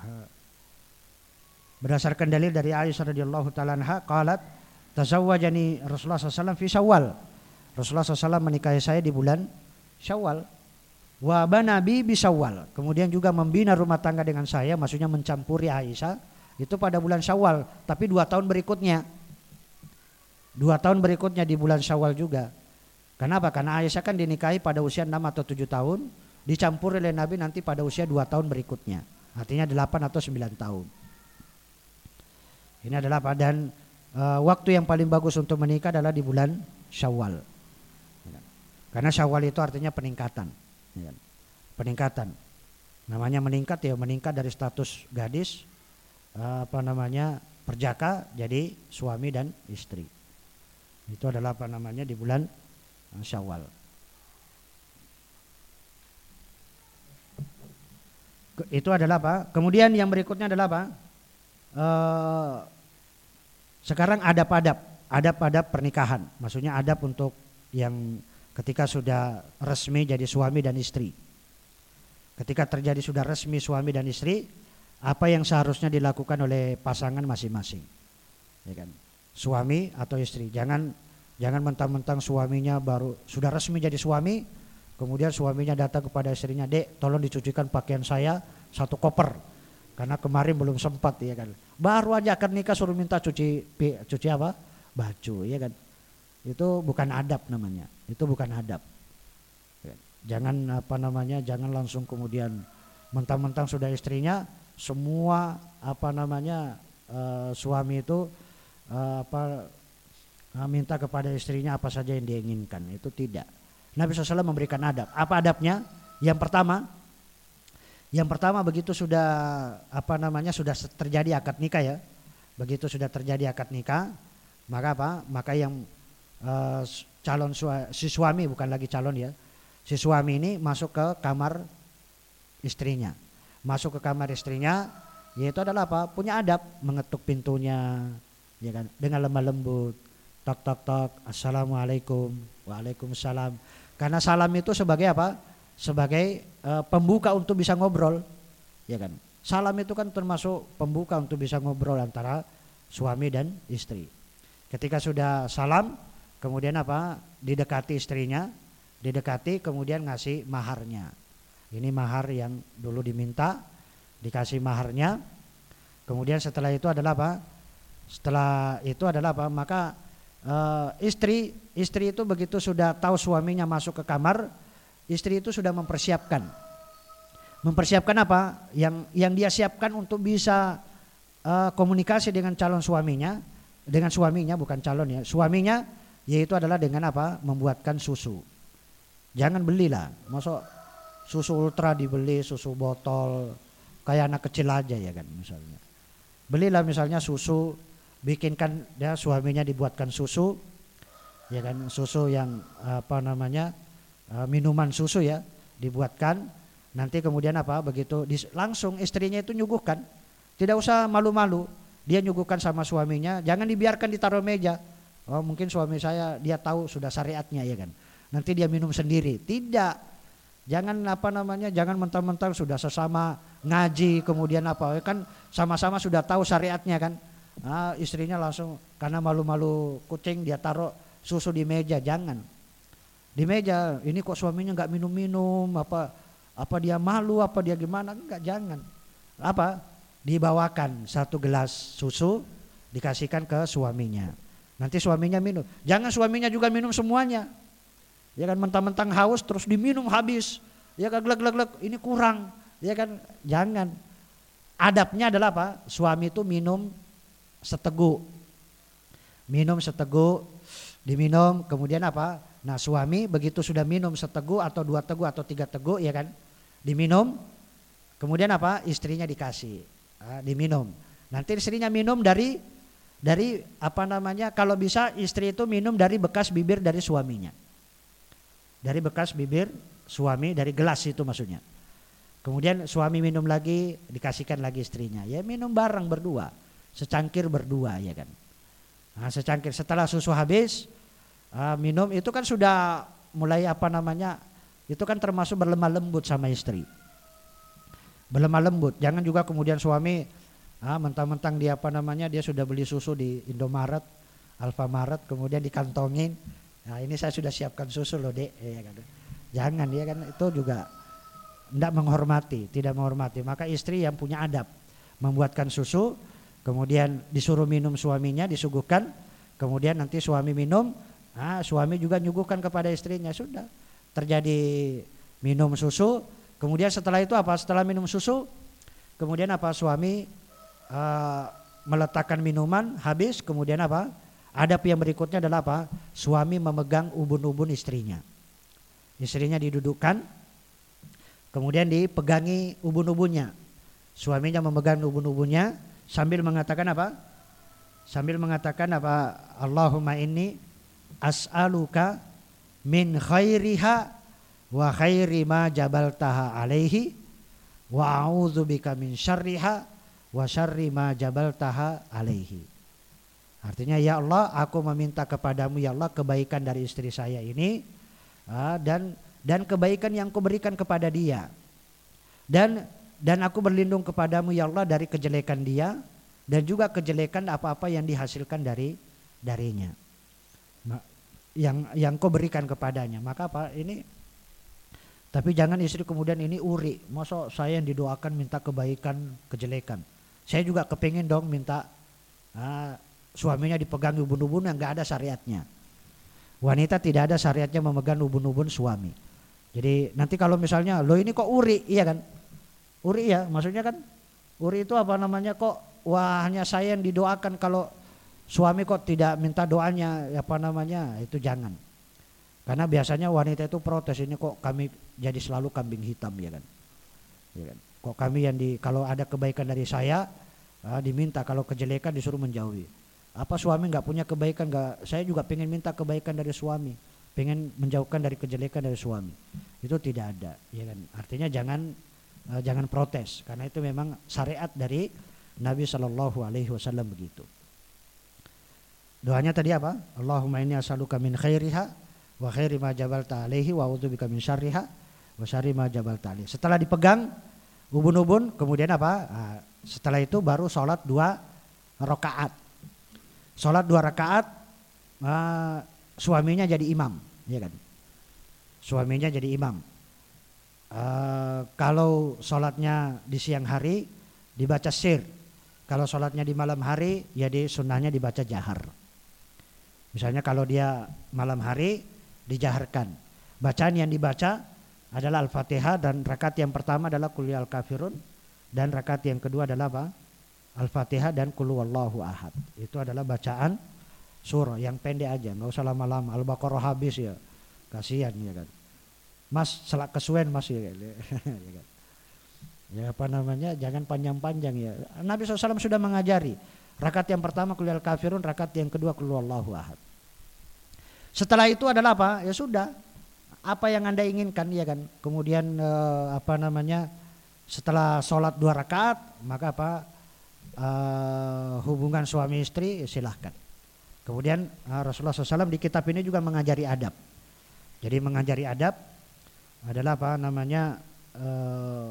Berdasarkan dalil dari Aisyah radhiyallahu taala anha, qalat tazawwajani Rasulullah sallallahu alaihi wasallam fi Syawal. Rasulullah sallallahu alaihi wasallam menikahi saya di bulan Syawal. Wa banabi bi Syawal. Kemudian juga membina rumah tangga dengan saya, maksudnya mencampuri Aisyah. Itu pada bulan Syawal, tapi dua tahun berikutnya, dua tahun berikutnya di bulan Syawal juga. Kenapa? Karena Aisyah kan dinikahi pada usia enam atau tujuh tahun, dicampur oleh Nabi nanti pada usia dua tahun berikutnya, artinya delapan atau sembilan tahun. Ini adalah apa? Dan e, waktu yang paling bagus untuk menikah adalah di bulan Syawal, karena Syawal itu artinya peningkatan, peningkatan. Namanya meningkat ya, meningkat dari status gadis, apa namanya perjaka jadi suami dan istri. Itu adalah apa namanya di bulan Syawal. Itu adalah apa? Kemudian yang berikutnya adalah apa? Uh, sekarang adab-adab, adab-adab pernikahan. Maksudnya adab untuk yang ketika sudah resmi jadi suami dan istri. Ketika terjadi sudah resmi suami dan istri, apa yang seharusnya dilakukan oleh pasangan masing-masing, ya kan? Suami atau istri, jangan jangan mentang-mentang suaminya baru sudah resmi jadi suami, kemudian suaminya datang kepada istrinya, dek, tolong dicucikan pakaian saya satu koper, karena kemarin belum sempat, ya kan? Baru aja akan nikah suruh minta cuci cuci apa? Baju, ya kan? Itu bukan adab namanya, itu bukan adab. Jangan apa namanya, jangan langsung kemudian mentang-mentang sudah istrinya semua apa namanya uh, suami itu uh, apa uh, minta kepada istrinya apa saja yang dia inginkan. Itu tidak. Nabi shallallahu alaihi wasallam memberikan adab. Apa adabnya? Yang pertama, yang pertama begitu sudah apa namanya sudah terjadi akad nikah ya, begitu sudah terjadi akad nikah, maka apa? Maka yang uh, calon suami, si suami bukan lagi calon ya, si suami ini masuk ke kamar istrinya. Masuk ke kamar istrinya, yaitu adalah apa? Punya adab, mengetuk pintunya, ya kan? Dengan lemah lembut, tok tok tok, assalamualaikum, waalaikumsalam. Karena salam itu sebagai apa? Sebagai uh, pembuka untuk bisa ngobrol, ya kan? Salam itu kan termasuk pembuka untuk bisa ngobrol antara suami dan istri. Ketika sudah salam, kemudian apa? Didekati istrinya, didekati, kemudian ngasih maharnya. Ini mahar yang dulu diminta, dikasih maharnya. Kemudian setelah itu adalah apa? Setelah itu adalah apa? Maka e, istri istri itu begitu sudah tahu suaminya masuk ke kamar, istri itu sudah mempersiapkan. Mempersiapkan apa? Yang yang dia siapkan untuk bisa e, komunikasi dengan calon suaminya, dengan suaminya bukan calon ya, suaminya, yaitu adalah dengan apa? Membuatkan susu. Jangan belilah, masuk susu ultra dibeli, susu botol kayak anak kecil aja ya kan misalnya. Belilah misalnya susu, bikinkan ya suaminya dibuatkan susu, ya kan, susu yang apa namanya minuman susu ya dibuatkan. Nanti kemudian apa begitu langsung istrinya itu nyuguhkan, tidak usah malu-malu, dia nyuguhkan sama suaminya, jangan dibiarkan ditaruh meja. Oh mungkin suami saya dia tahu sudah syariatnya ya kan, nanti dia minum sendiri, tidak. Jangan apa namanya, jangan mentang-mentang sudah sesama ngaji kemudian apa kan sama-sama sudah tahu syariatnya kan. Nah, istrinya langsung karena malu-malu kucing dia taruh susu di meja, jangan. Di meja, ini kok suaminya nggak minum-minum, apa apa dia malu, apa dia gimana? Enggak, jangan. Apa? Dibawakan satu gelas susu dikasihkan ke suaminya. Nanti suaminya minum. Jangan suaminya juga minum semuanya. Ya kan mentang-mentang haus terus diminum habis. Ya kan glek-glek-glek, ini kurang. Ya kan jangan. Adabnya adalah apa? Suami itu minum seteguk. Minum seteguk, diminum kemudian apa? Nah, suami begitu sudah minum seteguk atau dua teguk atau tiga teguk ya kan? Diminum. Kemudian apa? Istrinya dikasih, uh, diminum. Nanti istrinya minum dari dari apa namanya? Kalau bisa istri itu minum dari bekas bibir dari suaminya. Dari bekas bibir suami, dari gelas itu maksudnya. Kemudian suami minum lagi, dikasihkan lagi istrinya. Ya minum bareng berdua, secangkir berdua ya kan. Nah, secangkir setelah susu habis, uh, minum itu kan sudah mulai apa namanya? Itu kan termasuk berlemah lembut sama istri. Berlemah lembut. Jangan juga kemudian suami ah, mentang-mentang dia apa namanya dia sudah beli susu di Indomaret, Alfamaret, kemudian dikantongin. Nah ini saya sudah siapkan susu loh dek. Ya, kan. Jangan ya kan itu juga tidak menghormati, tidak menghormati. Maka istri yang punya adab membuatkan susu, kemudian disuruh minum suaminya, disuguhkan, kemudian nanti suami minum, ah, suami juga nyuguhkan kepada istrinya. Sudah terjadi minum susu. Kemudian setelah itu apa? Setelah minum susu, kemudian apa? Suami uh, meletakkan minuman habis, kemudian apa? Adab yang berikutnya adalah apa? Suami memegang ubun-ubun istrinya. Istrinya didudukkan, kemudian dipegangi ubun-ubunnya. Suaminya memegang ubun-ubunnya sambil mengatakan apa? Sambil mengatakan apa? Allahumma inni as'aluka min khairiha wa khairi ma jabaltaha alaihi wa a'udzubika min syarriha wa syarri ma jabaltaha alaihi. Artinya ya Allah, aku meminta kepadamu ya Allah kebaikan dari istri saya ini dan dan kebaikan yang kau berikan kepada dia. Dan dan aku berlindung kepadamu ya Allah dari kejelekan dia dan juga kejelekan apa-apa yang dihasilkan dari darinya. Yang yang kau berikan kepadanya. Maka apa ini? Tapi jangan istri kemudian ini uri. Masa saya yang didoakan minta kebaikan, kejelekan. Saya juga kepingin dong minta ah, suaminya dipegang ubun-ubun yang gak ada syariatnya. Wanita tidak ada syariatnya memegang ubun-ubun suami. Jadi nanti kalau misalnya lo ini kok uri, iya kan? Uri ya, maksudnya kan uri itu apa namanya kok? Wah hanya saya yang didoakan, kalau suami kok tidak minta doanya, apa namanya? Itu jangan. Karena biasanya wanita itu protes, ini kok kami jadi selalu kambing hitam ya kan? Ya kan? Kok kami yang di kalau ada kebaikan dari saya ah, diminta, kalau kejelekan disuruh menjauhi. Apa suami nggak punya kebaikan? Nggak, saya juga pengen minta kebaikan dari suami, pengen menjauhkan dari kejelekan dari suami. Itu tidak ada, ya kan? Artinya jangan uh, jangan protes, karena itu memang syariat dari Nabi Shallallahu Alaihi Wasallam begitu. Doanya tadi apa? Allahumma inni as'aluka min khairiha wa khairi ma jabalta alaihi wa a'udzubika min syarriha wa syarri ma jabalta alaihi. Setelah dipegang ubun-ubun, kemudian apa? Nah, setelah itu baru sholat dua rakaat. Sholat dua rakaat, uh, suaminya jadi imam, ya kan? Suaminya jadi imam. Uh, kalau sholatnya di siang hari dibaca sir. Kalau sholatnya di malam hari, ya di sunnahnya dibaca jahar. Misalnya kalau dia malam hari dijaharkan. Bacaan yang dibaca adalah Al-Fatihah, dan rakaat yang pertama adalah Qul ya al-kafirun, dan rakaat yang kedua adalah apa? Al-Fatihah dan Qul huwallahu ahad. Itu adalah bacaan surah yang pendek aja, nggak usah lama-lama. Al-Baqarah habis ya, kasihan ya kan. Mas selak kesuwen mas ya kan. Ya apa namanya, jangan panjang-panjang ya. Nabi shallallahu alaihi wasallam sudah mengajari. Rakaat yang pertama Qul ya al-kafirun, rakaat yang kedua Qul huwallahu ahad. Setelah itu adalah apa? Ya sudah, apa yang Anda inginkan ya kan. Kemudian eh, apa namanya, setelah sholat dua rakaat, maka apa eh, hubungan suami istri silahkan. Kemudian eh, Rasulullah shallallahu alaihi wasallam di kitab ini juga mengajari adab. Jadi mengajari adab adalah apa namanya eh,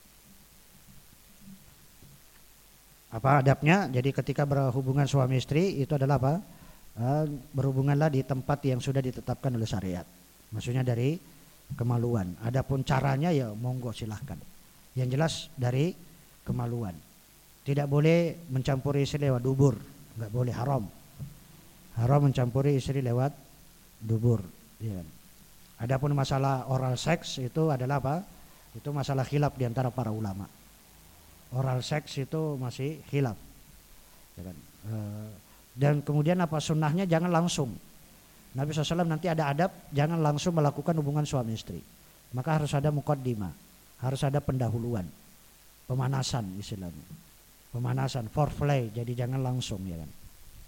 apa adabnya. Jadi ketika berhubungan suami istri itu adalah apa? Berhubunganlah di tempat yang sudah ditetapkan oleh syariat. Maksudnya dari kemaluan. Adapun caranya ya monggo silahkan. Yang jelas dari kemaluan. Tidak boleh mencampuri istri lewat dubur, nggak boleh, haram. Haram mencampuri istri lewat dubur. Ya. Adapun masalah oral seks itu adalah apa? Itu masalah khilaf di antara para ulama. Oral seks itu masih khilaf. Ya kan? E, dan kemudian apa sunnahnya, jangan langsung. Nabi shallallahu alaihi wasallam nanti ada adab, jangan langsung melakukan hubungan suami istri. Maka harus ada muqaddimah, harus ada pendahuluan. pemanasan istilahnya. Pemanasan, foreplay, jadi jangan langsung ya kan.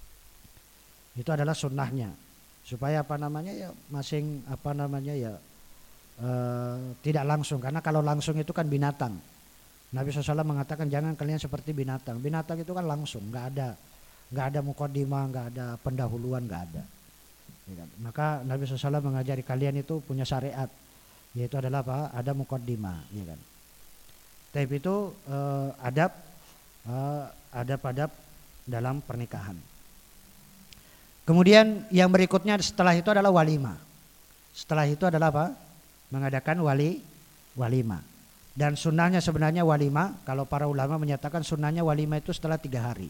Itu adalah sunnahnya. Supaya apa namanya ya masing apa namanya ya eh, tidak langsung, karena kalau langsung itu kan binatang. Nabi shallallahu alaihi wasallam mengatakan jangan kalian seperti binatang. Binatang itu kan langsung, nggak ada nggak ada muqaddimah, nggak ada pendahuluan, nggak ada. Ya kan? Maka Nabi shallallahu alaihi wasallam mengajari kalian itu punya syariat, yaitu adalah apa? Ada muqaddimah, ya kan. Tapi itu eh, adab eh, adab-adab dalam pernikahan. Kemudian yang berikutnya setelah itu adalah walimah. Setelah itu adalah apa? Mengadakan wali walimah. Dan sunnahnya sebenarnya walimah, kalau para ulama menyatakan sunnahnya walimah itu setelah tiga hari.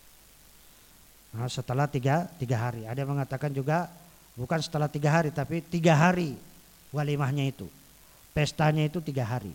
Nah, setelah tiga, tiga hari. Ada yang mengatakan juga bukan setelah tiga hari, tapi tiga hari walimahnya itu. Pestanya itu tiga hari.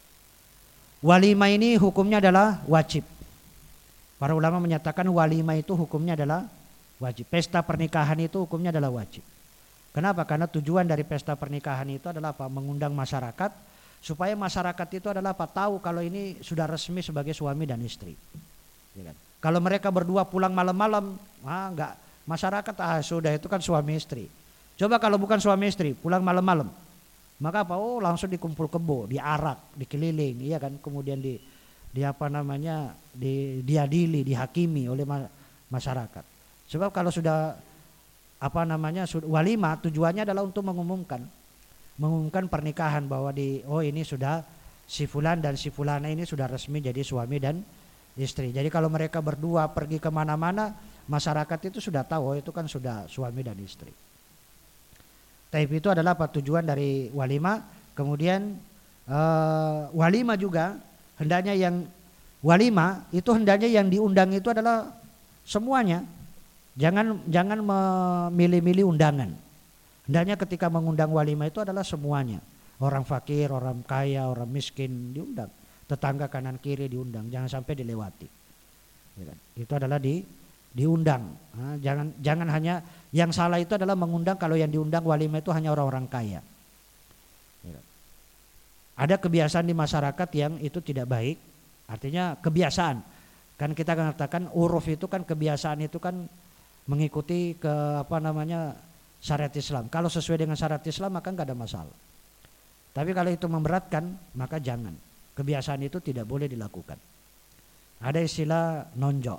Walimah ini hukumnya adalah wajib. Para ulama menyatakan walimah itu hukumnya adalah wajib. Pesta pernikahan itu hukumnya adalah wajib. Kenapa? Karena tujuan dari pesta pernikahan itu adalah apa? Mengundang masyarakat, supaya masyarakat itu adalah apa? Tahu kalau ini sudah resmi sebagai suami dan istri. Ya kan? Kalau mereka berdua pulang malam-malam, ah enggak, masyarakat ah sudah itu kan suami istri. Coba kalau bukan suami istri, pulang malam-malam, maka apa? Oh langsung dikumpul kebo, diarak, dikeliling, iya kan? Kemudian di, di apa namanya, di, diadili, dihakimi oleh masyarakat. Sebab kalau sudah apa namanya walimah, tujuannya adalah untuk mengumumkan, mengumumkan pernikahan bahwa di oh ini sudah si fulan dan si fulana ini sudah resmi jadi suami dan istri. Jadi kalau mereka berdua pergi kemana-mana, masyarakat itu sudah tahu oh itu kan sudah suami dan istri. Tapi itu adalah apa tujuan dari walimah. Kemudian uh, walimah juga hendaknya yang walimah itu hendaknya yang diundang itu adalah semuanya. Jangan jangan memilih-milih undangan. Hendaknya ketika mengundang walimah itu adalah semuanya. Orang fakir, orang kaya, orang miskin diundang. Tetangga kanan kiri diundang, jangan sampai dilewati. Ya kan? Itu adalah di diundang. Nah, jangan jangan hanya yang salah itu adalah mengundang kalau yang diundang walimah itu hanya orang-orang kaya. Ya kan? Ada kebiasaan di masyarakat yang itu tidak baik. Artinya kebiasaan. Kan kita katakan uruf itu kan kebiasaan itu kan mengikuti ke apa namanya syariat Islam. Kalau sesuai dengan syariat Islam maka enggak ada masalah. Tapi kalau itu memberatkan maka jangan. Kebiasaan itu tidak boleh dilakukan. Ada istilah nonjok.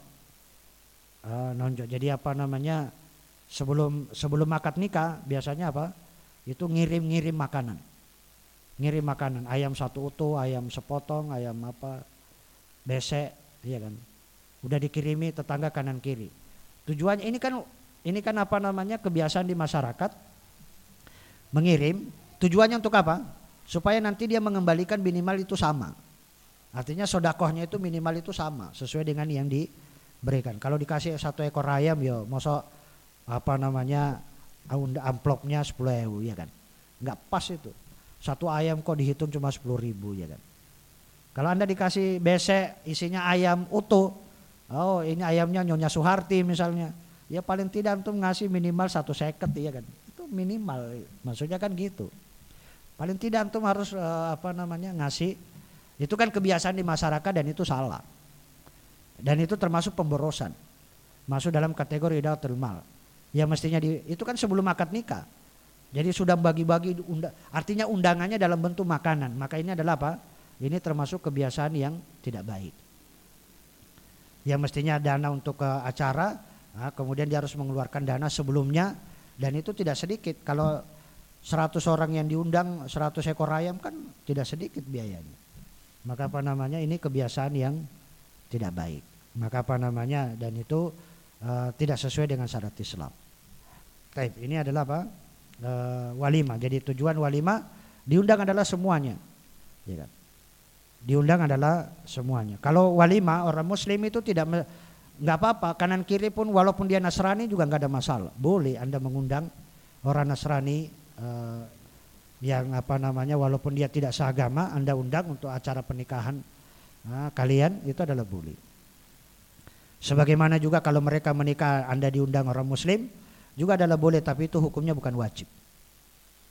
Uh, nonjok. Jadi apa namanya sebelum sebelum akad nikah biasanya apa? Itu ngirim-ngirim makanan. Ngirim makanan, ayam satu utuh, ayam sepotong, ayam apa? Besek, iya kan. Udah dikirimi tetangga kanan kiri. Tujuannya ini kan ini kan apa namanya kebiasaan di masyarakat mengirim. Tujuannya untuk apa? Supaya nanti dia mengembalikan minimal itu sama. Artinya sodakohnya itu minimal itu sama sesuai dengan yang diberikan. Kalau dikasih satu ekor ayam ya mosok apa namanya amplopnya sepuluh ribu ya kan. Nggak pas itu. Satu ayam kok dihitung cuma sepuluh ribu ya kan. Kalau Anda dikasih besek isinya ayam utuh, oh ini ayamnya Nyonya Suharti misalnya, ya paling tidak antum ngasih minimal satu seket ya kan, itu minimal, maksudnya kan gitu. Paling tidak antum harus uh, apa namanya ngasih, itu kan kebiasaan di masyarakat dan itu salah. Dan itu termasuk pemborosan, masuk dalam kategori idaatul mal. Ya mestinya di, itu kan sebelum akad nikah. Jadi sudah bagi-bagi, unda, artinya undangannya dalam bentuk makanan, maka ini adalah apa? Ini termasuk kebiasaan yang tidak baik. Yang mestinya dana untuk ke acara, nah, kemudian dia harus mengeluarkan dana sebelumnya, dan itu tidak sedikit. Kalau seratus orang yang diundang, seratus ekor ayam kan tidak sedikit biayanya. Maka apa namanya ini kebiasaan yang tidak baik. Maka apa namanya dan itu uh, tidak sesuai dengan syariat Islam. Baik, ini adalah apa? Uh, walimah. Jadi tujuan walimah diundang adalah semuanya. Ya kan? Diundang adalah semuanya. Kalau walimah orang muslim itu tidak nggak apa-apa, kanan kiri pun walaupun dia Nasrani juga nggak ada masalah. Boleh Anda mengundang orang Nasrani eh, yang apa namanya walaupun dia tidak seagama, Anda undang untuk acara pernikahan nah, kalian itu adalah boleh. Sebagaimana juga kalau mereka menikah Anda diundang orang muslim juga adalah boleh, tapi itu hukumnya bukan wajib.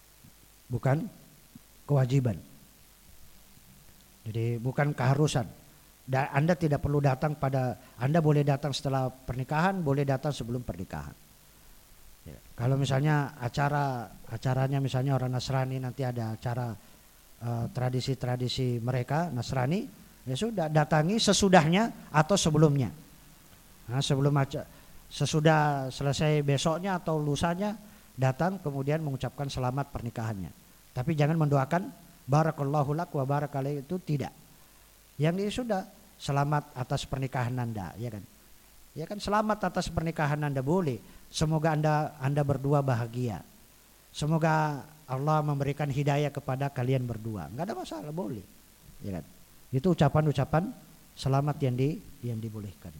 Bukan kewajiban. Jadi bukan keharusan. Da, Anda tidak perlu datang pada, Anda boleh datang setelah pernikahan, boleh datang sebelum pernikahan. Ya. Kalau misalnya acara acaranya misalnya orang Nasrani, nanti ada acara uh, tradisi-tradisi mereka Nasrani, ya sudah datangi sesudahnya atau sebelumnya. Nah, sebelum acara, sesudah selesai besoknya atau lusanya datang kemudian mengucapkan selamat pernikahannya. Tapi jangan mendoakan barakallahu lak wa barakalaik, itu tidak. Yang ini sudah selamat atas pernikahan Anda, ya kan? Ya kan, selamat atas pernikahan Anda boleh. Semoga Anda Anda berdua bahagia. Semoga Allah memberikan hidayah kepada kalian berdua. Enggak ada masalah, boleh. Ya kan? Itu ucapan-ucapan selamat yang di yang dibolehkan.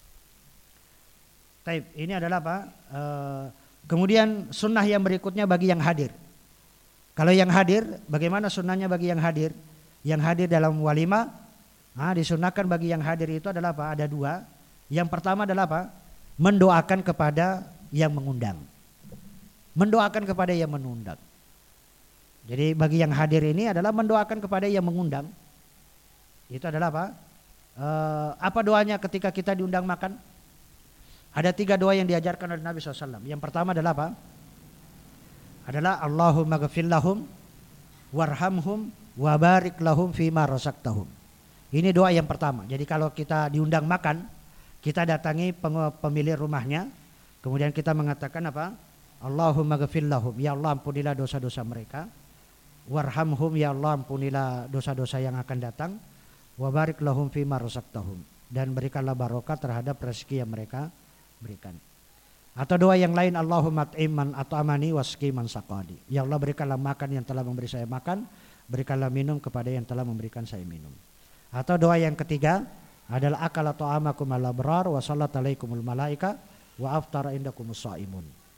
Taib, ini adalah apa? E, kemudian sunnah yang berikutnya bagi yang hadir. Kalau yang hadir, bagaimana sunnahnya bagi yang hadir? Yang hadir dalam walimah, nah, disunahkan bagi yang hadir itu adalah apa? Ada dua. Yang pertama adalah apa? Mendoakan kepada yang mengundang. Mendoakan kepada yang mengundang. Jadi bagi yang hadir ini adalah mendoakan kepada yang mengundang. Itu adalah apa? E, apa doanya ketika kita diundang makan? Ada tiga doa yang diajarkan oleh Nabi shallallahu alaihi wasallam. Yang pertama adalah apa? Adalah Allahumma ghafir lahum warhamhum wa barik lahum fima razaqtahum. Ini doa yang pertama. Jadi kalau kita diundang makan, kita datangi pemilik rumahnya, kemudian kita mengatakan apa? Allahumma ghafir lahum, ya Allah ampunilah dosa-dosa mereka. Warhamhum, ya Allah ampunilah dosa-dosa yang akan datang. Wa barik lahum fima razaqtahum, dan berikanlah barokah terhadap rezeki yang mereka berikan. Atau doa yang lain, Allahumma at'iman atau amani wasqi man saqadi. Ya Allah berikanlah makan yang telah memberi saya makan, berikanlah minum kepada yang telah memberikan saya minum. Atau doa yang ketiga adalah akala ta'amakum ala abrar wa sallat alaikumul malaika wa aftara indakumus shaimun.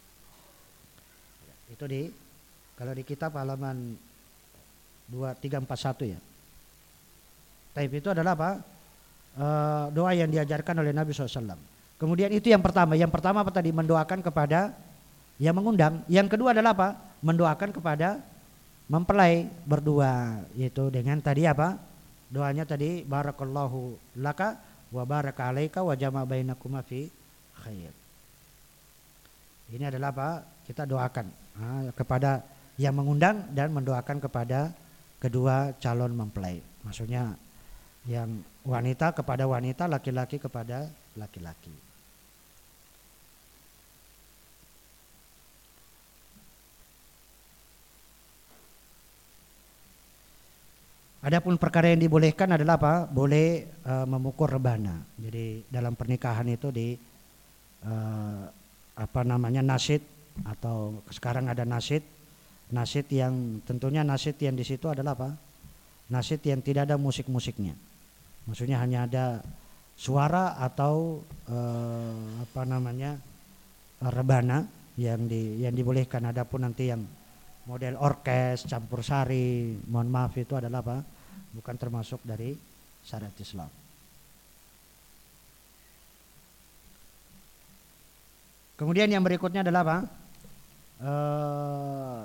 Itu di kalau di kitab halaman dua tiga empat satu ya. Taib, itu adalah apa? E, doa yang diajarkan oleh Nabi shallallahu alaihi wasallam. Kemudian itu yang pertama. Yang pertama apa tadi? Mendoakan kepada yang mengundang. Yang kedua adalah apa? Mendoakan kepada mempelai berdua. Yaitu dengan tadi apa? Doanya tadi barakallahu laka wa baraka alaika wa jama' bainakuma fi khair. Ini adalah apa? Kita doakan nah, kepada yang mengundang dan mendoakan kepada kedua calon mempelai. Maksudnya yang wanita kepada wanita, laki-laki kepada laki-laki. Adapun perkara yang dibolehkan adalah apa? Boleh uh, memukul rebana. Jadi dalam pernikahan itu di uh, apa namanya nasyid, atau sekarang ada nasyid, nasyid yang tentunya nasyid yang di situ adalah apa? Nasyid yang tidak ada musik-musiknya. Maksudnya hanya ada suara atau uh, apa namanya rebana yang di yang dibolehkan. Adapun nanti yang model orkes, campur sari, mohon maaf itu adalah apa? Bukan termasuk dari syariat Islam. Kemudian yang berikutnya adalah apa? Uh,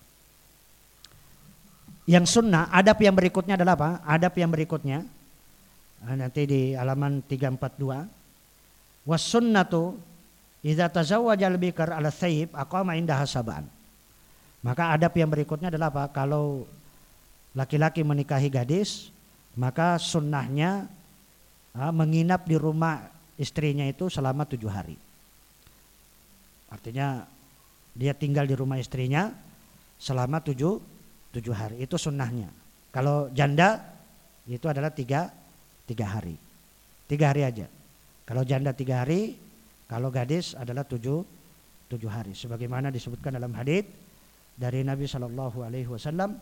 yang sunnah, adab yang berikutnya adalah apa? Adab yang berikutnya uh, nanti di halaman tiga empat dua. Was sunnatu idza tazawwaja al-bikr ala thayyib aqama indaha sab'an. Maka adab yang berikutnya adalah apa? Kalau laki-laki menikahi gadis, maka sunnahnya uh, menginap di rumah istrinya itu selama tujuh hari. Artinya dia tinggal di rumah istrinya selama tujuh, tujuh hari. Itu sunnahnya. Kalau janda itu adalah tiga, tiga hari. Tiga hari aja. Kalau janda tiga hari, kalau gadis adalah tujuh, tujuh hari. Sebagaimana disebutkan dalam hadits dari Nabi Shallallahu Alaihi Wasallam.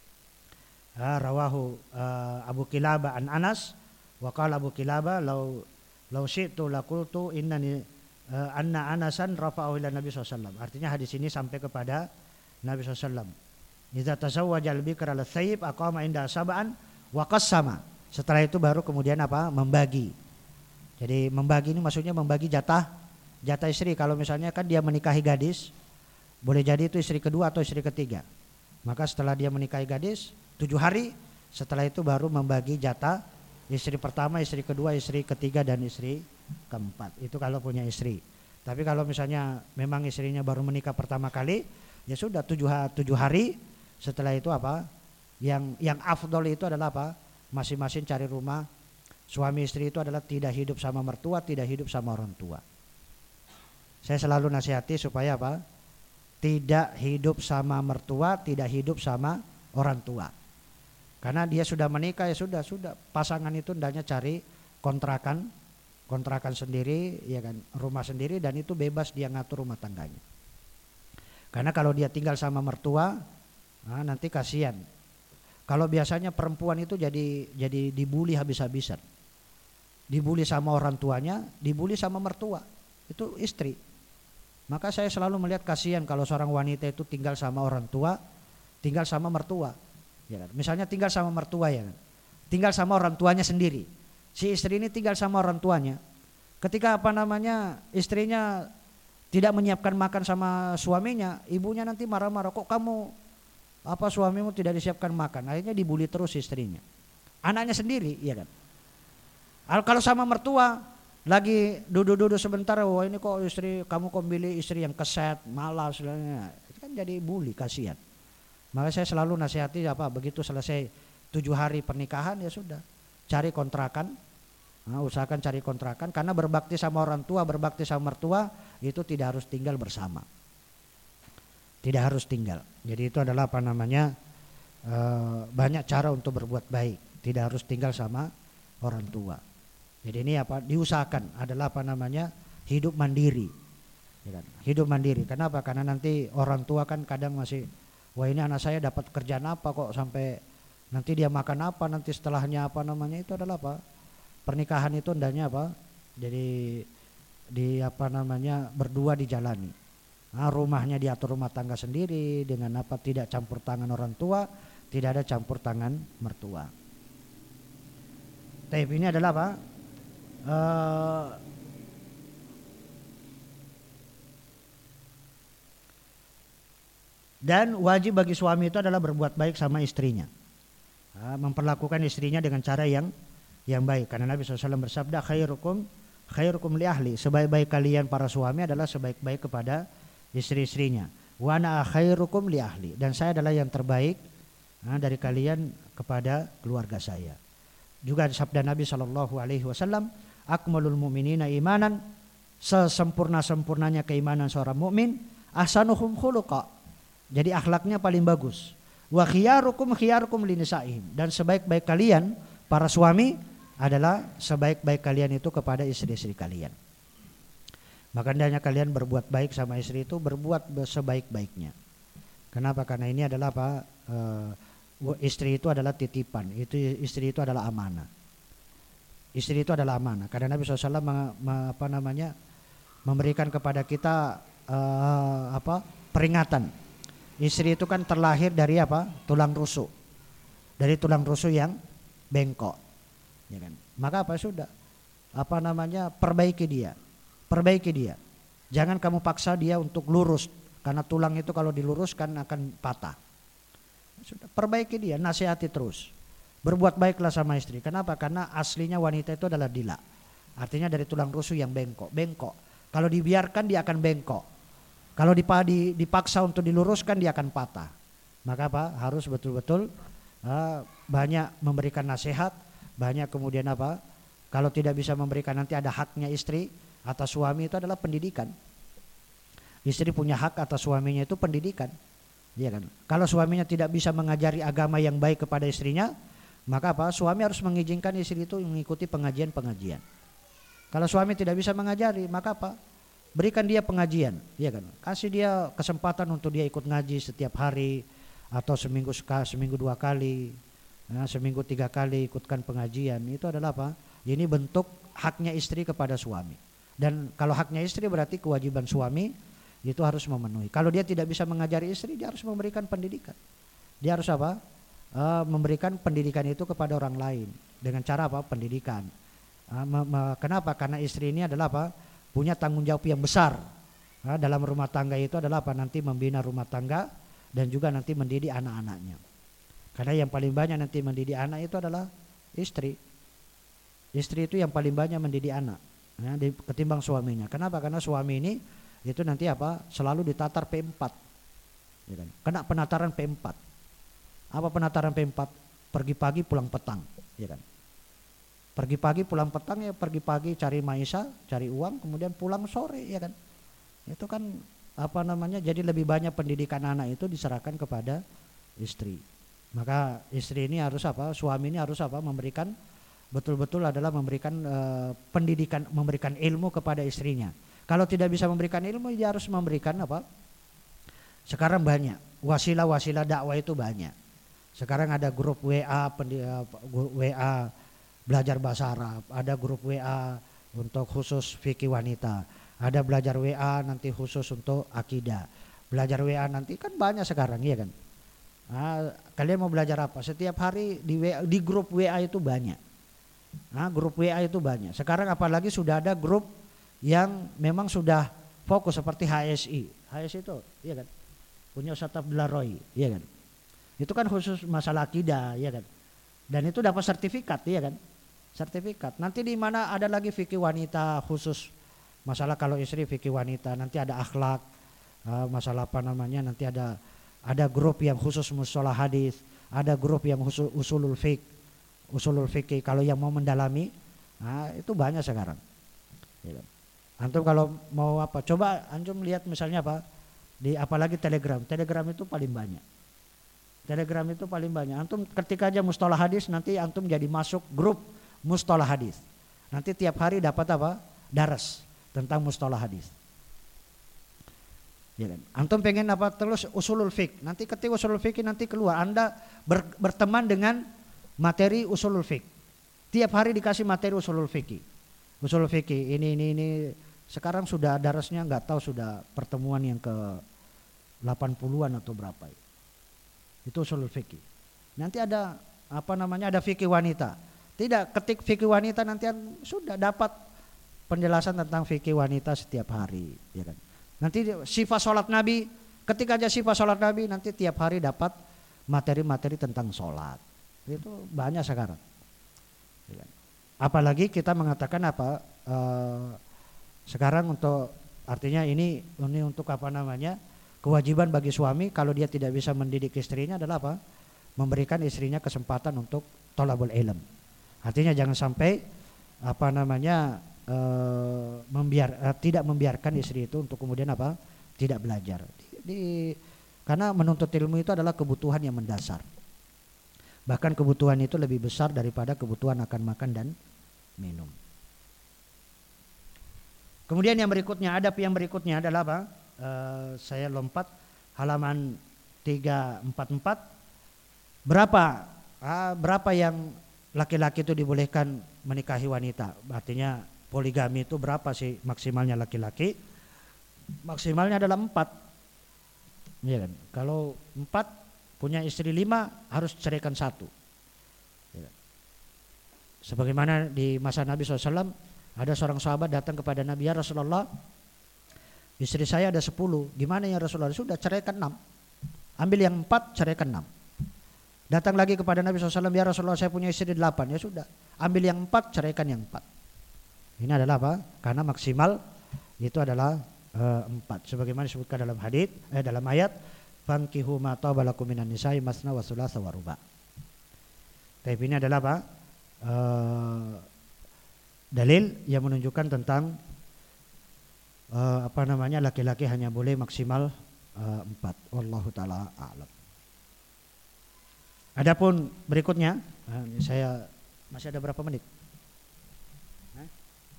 Rawahu uh, Abu Kilabah an Anas wa qala Abu Kilabah law law syi'tu laqultu innani uh, anna Anasan rafa'ahu ila Nabi sallallahu alaihi wasallam. Artinya hadis ini sampai kepada Nabi sallallahu alaihi wasallam. Idza tazawwaja al-bikra al-thayyib aqama inda sab'an wa qassama. Setelah itu baru kemudian apa? Membagi. Jadi membagi ini maksudnya membagi jatah jatah istri. Kalau misalnya kan dia menikahi gadis, boleh jadi itu istri kedua atau istri ketiga. Maka setelah dia menikahi gadis tujuh hari, setelah itu baru membagi jatah Istri pertama, istri kedua, istri ketiga dan istri keempat. Itu kalau punya istri. Tapi kalau misalnya memang istrinya baru menikah pertama kali, ya sudah tujuh, tujuh hari. Setelah itu apa? Yang yang afdol itu adalah apa? Masing-masing cari rumah. Suami istri itu adalah tidak hidup sama mertua, tidak hidup sama orang tua. Saya selalu nasihati supaya apa? Tidak hidup sama mertua, tidak hidup sama orang tua. Karena dia sudah menikah, ya sudah, sudah. Pasangan itu hendaknya cari kontrakan, kontrakan sendiri, ya kan, rumah sendiri, dan itu bebas dia ngatur rumah tangganya. Karena kalau dia tinggal sama mertua, nah nanti kasihan. Kalau biasanya perempuan itu jadi jadi dibully habis-habisan. Dibully sama orang tuanya, dibully sama mertua. Itu istri. Maka saya selalu melihat kasihan kalau seorang wanita itu tinggal sama orang tua, tinggal sama mertua. Ya kan? Misalnya tinggal sama mertua, ya kan? Tinggal sama orang tuanya sendiri. Si istri ini tinggal sama orang tuanya. Ketika apa namanya istrinya tidak menyiapkan makan sama suaminya, ibunya nanti marah-marah, kok kamu apa suamimu tidak disiapkan makan. Akhirnya dibully terus istrinya. Anaknya sendiri, ya kan. Kalau sama mertua lagi duduk-duduk sebentar, wah ini kok istri kamu kok pilih istri yang keset, malas, itu kan jadi bully, kasihan. Maka saya selalu nasihati apa, begitu selesai tujuh hari pernikahan ya sudah cari kontrakan, nah, usahakan cari kontrakan, karena berbakti sama orang tua, berbakti sama mertua itu tidak harus tinggal bersama, tidak harus tinggal. Jadi itu adalah apa namanya e, banyak cara untuk berbuat baik, tidak harus tinggal sama orang tua. Jadi ini apa diusahakan adalah apa namanya hidup mandiri, ya kan? Hidup mandiri. Kenapa? Karena nanti orang tua kan kadang masih, wah ini anak saya dapat kerjaan apa kok sampai nanti dia makan apa, nanti setelahnya apa namanya, itu adalah apa? Pernikahan itu hendaknya apa? Jadi di apa namanya berdua dijalani. Nah, rumahnya diatur rumah tangga sendiri dengan apa tidak campur tangan orang tua, tidak ada campur tangan mertua. Tapi ini adalah apa? Uh, dan wajib bagi suami itu adalah berbuat baik sama istrinya, uh, memperlakukan istrinya dengan cara yang yang baik. Karena Nabi shallallahu alaihi wasallam bersabda, khairukum khairukum li ahli, sebaik-baik kalian para suami adalah sebaik-baik kepada istri-istrinya. Wa ana khairukum li ahli, dan saya adalah yang terbaik uh, dari kalian kepada keluarga saya. Juga sabda Nabi shallallahu alaihi wasallam, akmalul mu'minina imanan, sesempurna-sempurnanya keimanan seorang mukmin, ahsanuhum khuluqa, jadi akhlaknya paling bagus. Wa khiyarukum khiyarukum linisaihim, dan sebaik-baik kalian para suami adalah sebaik-baik kalian itu kepada istri-istri kalian. Maka hendaknya kalian berbuat baik sama istri itu berbuat sebaik-baiknya. Kenapa? Karena ini adalah apa? E, istri itu adalah titipan, itu istri itu adalah amanah. Istri itu adalah amanah. Karena Nabi shallallahu alaihi wasallam apa namanya memberikan kepada kita uh, apa peringatan. Istri itu kan terlahir dari apa? Tulang rusuk. Dari tulang rusuk yang bengkok. Ya kan? Maka apa sudah? Apa namanya? Perbaiki dia. Perbaiki dia. Jangan kamu paksa dia untuk lurus, karena tulang itu kalau diluruskan akan patah. Sudah, perbaiki dia, nasihati terus. Berbuat baiklah sama istri. Kenapa? Karena aslinya wanita itu adalah dila. Artinya dari tulang rusuk yang bengkok. Bengkok. Kalau dibiarkan dia akan bengkok. Kalau dipaksa untuk diluruskan dia akan patah. Maka apa? Harus betul-betul uh, banyak memberikan nasihat. Banyak kemudian apa? Kalau tidak bisa memberikan, nanti ada haknya istri atas suami, itu adalah pendidikan. Istri punya hak atas suaminya itu pendidikan. Ya kan? Kalau suaminya tidak bisa mengajari agama yang baik kepada istrinya, maka apa? Suami harus mengizinkan istri itu mengikuti pengajian-pengajian. Kalau suami tidak bisa mengajari, maka apa? Berikan dia pengajian, ya kan? Kasih dia kesempatan untuk dia ikut ngaji setiap hari atau seminggu sekali, seminggu dua kali, nah, seminggu tiga kali ikutkan pengajian. Itu adalah apa? Ini bentuk haknya istri kepada suami. Dan kalau haknya istri berarti kewajiban suami itu harus memenuhi. Kalau dia tidak bisa mengajari istri, dia harus memberikan pendidikan. Dia harus apa? Uh, memberikan pendidikan itu kepada orang lain dengan cara apa? Pendidikan. Uh, me, me, kenapa? Karena istri ini adalah apa? Punya tanggung jawab yang besar uh, dalam rumah tangga itu adalah apa? Nanti membina rumah tangga dan juga nanti mendidik anak-anaknya. Karena yang paling banyak nanti mendidik anak itu adalah istri. Istri itu yang paling banyak mendidik anak ya, ketimbang suaminya. Kenapa? Karena suami ini itu nanti apa? Selalu ditatar P empat. Ya kan? Kena penataran P empat. Apa penataran P empat? Pergi pagi pulang petang, ya kan? Pergi pagi pulang petang ya, pergi pagi cari maisha, cari uang, kemudian pulang sore, ya kan? Itu kan apa namanya? Jadi lebih banyak pendidikan anak itu diserahkan kepada istri. Maka istri ini harus apa? Suami ini harus apa? Memberikan betul-betul adalah memberikan uh, pendidikan, memberikan ilmu kepada istrinya. Kalau tidak bisa memberikan ilmu, dia harus memberikan apa? Sekarang banyak wasilah-wasilah dakwah itu banyak. Sekarang ada grup W A, W A belajar bahasa Arab, ada grup W A untuk khusus fikih wanita, ada belajar W A nanti khusus untuk akidah, belajar W A nanti kan banyak sekarang, ya kan? Nah, kalian mau belajar apa? Setiap hari di W A, di grup W A itu banyak. Nah, grup W A itu banyak. Sekarang apalagi sudah ada grup yang memang sudah fokus seperti H S I. H S I itu, iya kan? Punya Ustaz Abdullah Roy, iya kan? Itu kan khusus masalah akidah, ya kan? Dan itu dapat sertifikat, ya kan? Sertifikat. Nanti di mana ada lagi fikih wanita khusus masalah kalau istri fikih wanita, nanti ada akhlak, masalah apa namanya? Nanti ada ada grup yang khusus mustalah hadis, ada grup yang khusus usulul fiqh, usulul fikih kalau yang mau mendalami, nah itu banyak sekarang. Ya kan? Antum kalau mau apa? Coba antum lihat misalnya apa? Di apalagi Telegram, Telegram itu paling banyak. Telegram itu paling banyak. Antum ketika aja mustalah hadis nanti antum jadi masuk grup mustalah hadis. Nanti tiap hari dapat apa? Daras tentang mustalah hadis. Ya kan? Antum pengen apa? Terus usulul fiqh. Nanti ketika usulul fiqh nanti keluar Anda ber, berteman dengan materi usulul fiqh. Tiap hari dikasih materi usulul fiqh. Usulul fiqh ini ini ini sekarang sudah darasnya nggak tahu sudah pertemuan yang ke delapan puluhan atau berapa. Itu usulul fikih. Nanti ada apa namanya? Ada fikih wanita. Tidak, ketik fikih wanita nanti sudah dapat penjelasan tentang fikih wanita setiap hari, ya kan. Nanti sifat sholat Nabi, ketika aja sifat sholat Nabi nanti tiap hari dapat materi-materi tentang sholat. Itu banyak sekarang. Ya kan? Apalagi kita mengatakan apa? Uh, sekarang untuk artinya ini ini untuk apa namanya? Kewajiban bagi suami kalau dia tidak bisa mendidik istrinya adalah apa? Memberikan istrinya kesempatan untuk thalabul ilm. Artinya jangan sampai apa namanya e, membiar, e, tidak membiarkan istri itu untuk kemudian apa? Tidak belajar. Di, di, karena menuntut ilmu itu adalah kebutuhan yang mendasar. Bahkan kebutuhan itu lebih besar daripada kebutuhan akan makan dan minum. Kemudian yang berikutnya, adab yang berikutnya adalah apa? Uh, saya lompat halaman tiga empat empat. Berapa uh, berapa yang laki-laki itu dibolehkan menikahi wanita? Artinya poligami itu berapa sih maksimalnya laki-laki? Maksimalnya adalah empat. Ya kan? Kalau empat punya istri lima harus ceraikan satu. Ya. Sebagaimana di masa Nabi shallallahu alaihi wasallam ada seorang sahabat datang kepada Nabi, ya Rasulullah, istri saya ada sepuluh, gimana ya Rasulullah? Sudah ceraikan enam, ambil yang empat, ceraikan enam. Datang lagi kepada Nabi shallallahu alaihi wasallam, ya Rasulullah saya punya istri delapan, ya sudah, ambil yang empat, ceraikan yang empat. Ini adalah apa? Karena maksimal itu adalah e, empat. Sebagaimana disebutkan dalam hadits, eh, dalam ayat, fankihu ma taba lakum minan nisa'i masna wa thulatsa wa ruba'. Tapi ini adalah apa? E, dalil yang menunjukkan tentang Uh, apa namanya laki-laki hanya boleh maksimal uh, empat. Wallahu taala a'lam. Adapun berikutnya, uh, saya masih ada berapa menit? Hah?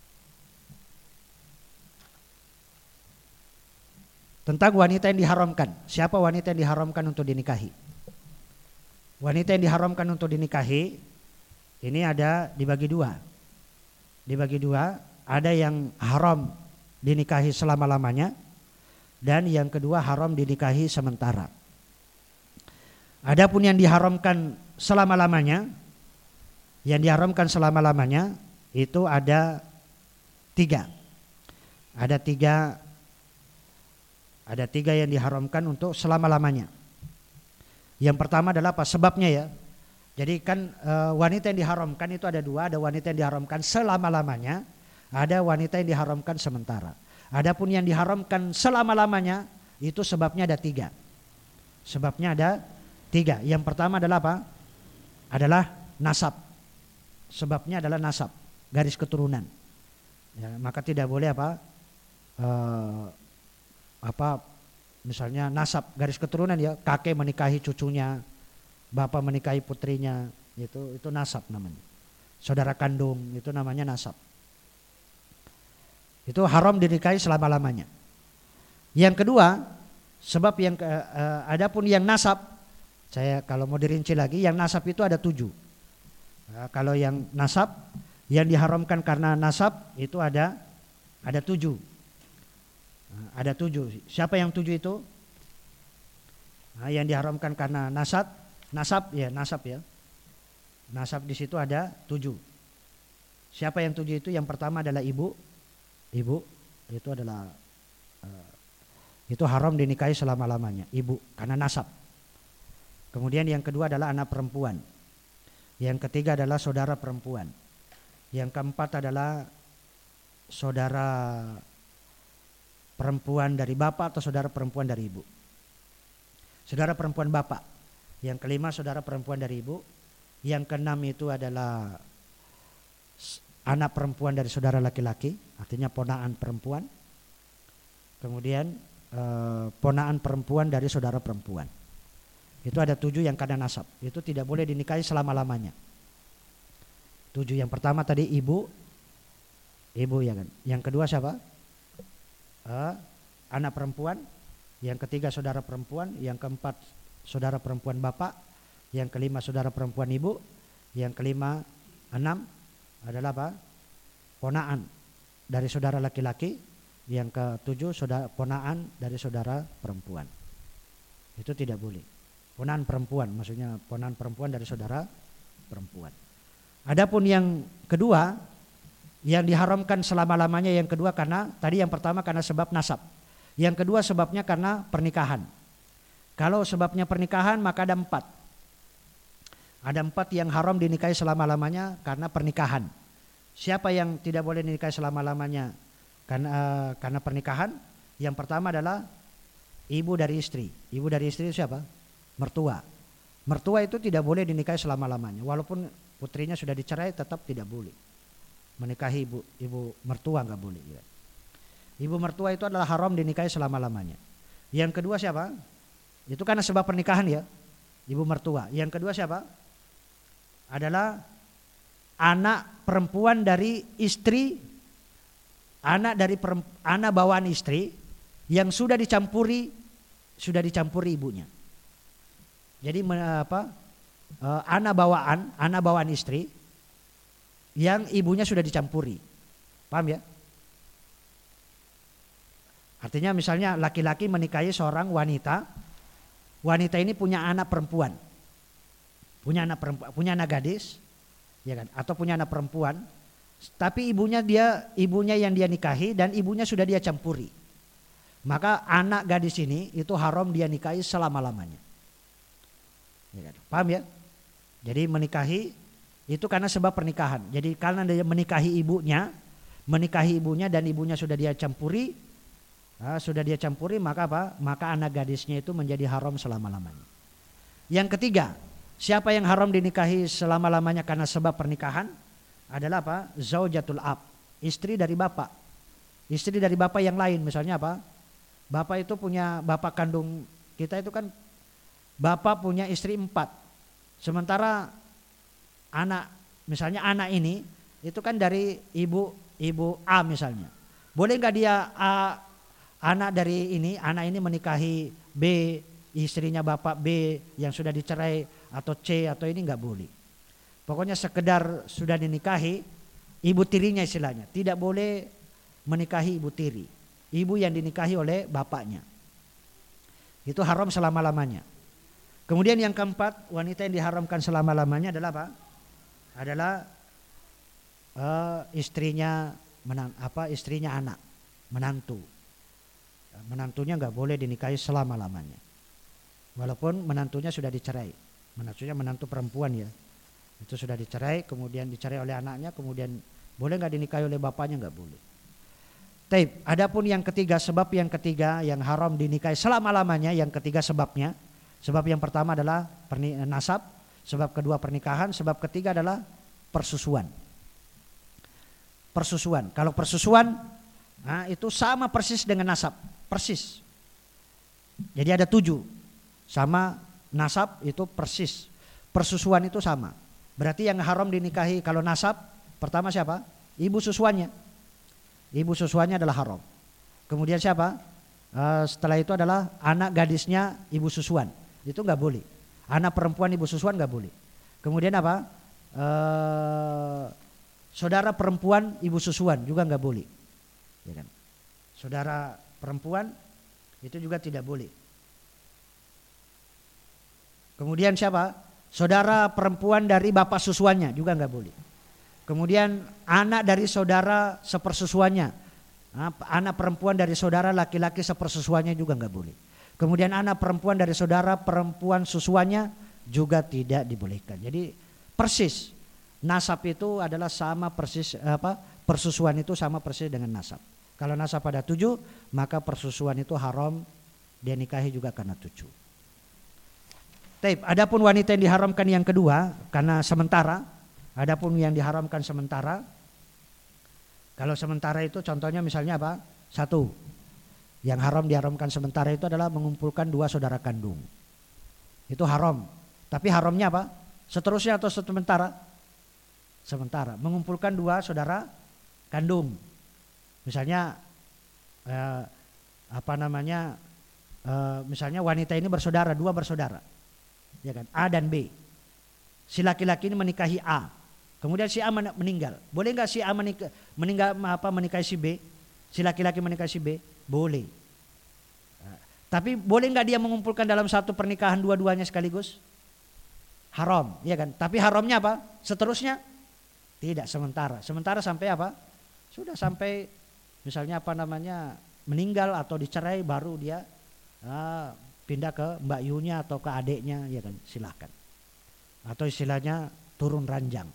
Tentang wanita yang diharamkan. Siapa wanita yang diharamkan untuk dinikahi? Wanita yang diharamkan untuk dinikahi ini ada dibagi dua. Dibagi dua, ada yang haram dinikahi selama-lamanya dan yang kedua haram dinikahi sementara. Adapun yang diharamkan selama-lamanya, yang diharamkan selama-lamanya itu ada tiga. Ada tiga, ada tiga yang diharamkan untuk selama-lamanya. Yang pertama adalah apa? Sebabnya ya. Jadi kan e, wanita yang diharamkan itu ada dua, ada wanita yang diharamkan selama-lamanya, ada wanita yang diharamkan sementara. Adapun yang diharamkan selama-lamanya itu sebabnya ada tiga. Sebabnya ada tiga. Yang pertama adalah apa? Adalah nasab. Sebabnya adalah nasab, garis keturunan. Ya, maka tidak boleh apa? E, apa? Misalnya nasab, garis keturunan ya, kakek menikahi cucunya, bapak menikahi putrinya, itu itu nasab namanya. Saudara kandung itu namanya nasab. Itu haram dinikahi selama-lamanya. Yang kedua, sebab yang uh, adapun yang nasab, saya kalau mau dirinci lagi, yang nasab itu ada tujuh. Nah, kalau yang nasab, yang diharamkan karena nasab itu ada ada tujuh. Nah, ada tujuh. Siapa yang tujuh itu? Nah, yang diharamkan karena nasab, nasab ya nasab ya. Nasab di situ ada tujuh. Siapa yang tujuh itu? Yang pertama adalah ibu. Ibu itu adalah uh, itu haram dinikahi selama-lamanya, ibu karena nasab. Kemudian yang kedua adalah anak perempuan. Yang ketiga adalah saudara perempuan. Yang keempat adalah saudara perempuan dari bapak atau saudara perempuan dari ibu. Saudara perempuan bapak. Yang kelima saudara perempuan dari ibu. Yang keenam itu adalah anak perempuan dari saudara laki-laki, artinya ponaan perempuan. Kemudian eh, ponaan perempuan dari saudara perempuan. Itu ada tujuh yang karena nasab. Itu tidak boleh dinikahi selama-lamanya. Tujuh. Yang pertama tadi ibu, ibu ya kan. Yang kedua siapa? Eh, anak perempuan. Yang ketiga saudara perempuan. Yang keempat saudara perempuan bapak. Yang kelima saudara perempuan ibu. Yang kelima enam adalah apa? Ponaan dari saudara laki-laki. Yang ketujuh saudara ponaan dari saudara perempuan. Itu tidak boleh. Ponaan perempuan, maksudnya ponaan perempuan dari saudara perempuan. Adapun yang kedua, yang diharamkan selama-lamanya, yang kedua karena tadi yang pertama karena sebab nasab. Yang kedua sebabnya karena pernikahan. Kalau sebabnya pernikahan maka ada empat. Ada empat yang haram dinikahi selama-lamanya karena pernikahan. Siapa yang tidak boleh dinikahi selama-lamanya karena uh, karena pernikahan? Yang pertama adalah ibu dari istri. Ibu dari istri siapa? Mertua. Mertua itu tidak boleh dinikahi selama-lamanya. Walaupun putrinya sudah dicerai tetap tidak boleh menikahi ibu ibu mertua, nggak boleh. Ya. Ibu mertua itu adalah haram dinikahi selama-lamanya. Yang kedua siapa? Itu karena sebab pernikahan ya. Ibu mertua. Yang kedua siapa? Adalah anak perempuan dari istri, anak dari anak bawaan istri yang sudah dicampuri sudah dicampuri ibunya. Jadi apa? Uh, anak bawaan, anak bawaan istri yang ibunya sudah dicampuri. Paham ya? Artinya misalnya laki-laki menikahi seorang wanita. Wanita ini punya anak perempuan. Punya anak perempuan, punya anak gadis, ya kan? Atau punya anak perempuan. Tapi ibunya dia ibunya yang dia nikahi dan ibunya sudah dia campuri. Maka anak gadis ini itu haram dia nikahi selama-lamanya. Ya kan? Paham ya? Jadi menikahi itu karena sebab pernikahan. Jadi karena dia menikahi ibunya, menikahi ibunya dan ibunya sudah dia campuri, nah, sudah dia campuri maka apa? Maka anak gadisnya itu menjadi haram selama-lamanya. Yang ketiga, siapa yang haram dinikahi selama-lamanya karena sebab pernikahan adalah apa? Zaujatul ab, istri dari bapak. Istri dari bapak yang lain, misalnya apa? Bapak itu punya bapak kandung kita itu kan bapak punya istri empat. Sementara anak, misalnya anak ini itu kan dari ibu ibu A misalnya. Boleh nggak dia A, anak dari ini, anak ini menikahi B, istrinya bapak B yang sudah dicerai atau C atau ini nggak boleh. Pokoknya sekedar sudah dinikahi ibu tirinya istilahnya. Tidak boleh menikahi ibu tiri. Ibu yang dinikahi oleh bapaknya. Itu haram selama-lamanya. Kemudian yang keempat, wanita yang diharamkan selama-lamanya adalah apa? Adalah uh, istrinya menan, apa? Istrinya anak, menantu. Menantunya nggak boleh dinikahi selama-lamanya. Walaupun menantunya sudah dicerai. Menantunya menantu perempuan ya. Itu sudah dicerai, kemudian dicerai oleh anaknya, kemudian boleh nggak dinikahi oleh bapaknya? Nggak boleh. Taib. Adapun yang ketiga, sebab yang ketiga yang haram dinikahi selama-lamanya, yang ketiga sebabnya. Sebab yang pertama adalah nasab, sebab kedua pernikahan, sebab ketiga adalah persusuan. Persusuan. Kalau persusuan, nah itu sama persis dengan nasab, persis. Jadi ada tujuh, sama nasab itu persis. Persusuan itu sama. Berarti yang haram dinikahi kalau nasab, pertama siapa? Ibu susuannya. Ibu susuannya adalah haram. Kemudian siapa? Uh, setelah itu adalah anak gadisnya ibu susuan. Itu nggak boleh. Anak perempuan ibu susuan nggak boleh. Kemudian apa? Uh, saudara perempuan ibu susuan juga nggak boleh. Ya kan? Saudara perempuan itu juga tidak boleh. Kemudian siapa? Saudara perempuan dari bapak susuannya juga nggak boleh. Kemudian anak dari saudara sepersusuannya, anak perempuan dari saudara laki-laki sepersusuannya juga nggak boleh. Kemudian anak perempuan dari saudara perempuan susuannya juga tidak dibolehkan. Jadi persis nasab itu adalah sama persis apa persusuan itu sama persis dengan nasab. Kalau nasab ada tujuh, maka persusuan itu haram dia nikahi juga karena tujuh. Taib. Adapun wanita yang diharamkan yang kedua karena sementara, adapun yang diharamkan sementara, kalau sementara itu contohnya misalnya apa? Satu, yang haram diharamkan sementara itu adalah mengumpulkan dua saudara kandung. Itu haram. Tapi haramnya apa? Seterusnya atau sementara? Sementara. Mengumpulkan dua saudara kandung. Misalnya eh, apa namanya? Eh, misalnya wanita ini bersaudara, dua bersaudara. Ya kan? A dan B. Si laki-laki ini menikahi A. Kemudian si A meninggal. Boleh nggak si A menikah, meninggal apa menikahi si B? Si laki-laki menikahi si B? Boleh. Tapi boleh nggak dia mengumpulkan dalam satu pernikahan dua-duanya sekaligus? Haram, ya kan? Tapi haramnya apa? Seterusnya tidak, sementara. Sementara sampai apa? Sudah sampai misalnya apa namanya meninggal atau dicerai baru dia ah, pindah ke mbak Yunya atau ke adiknya, ya kan? Silahkan. Atau istilahnya turun ranjang.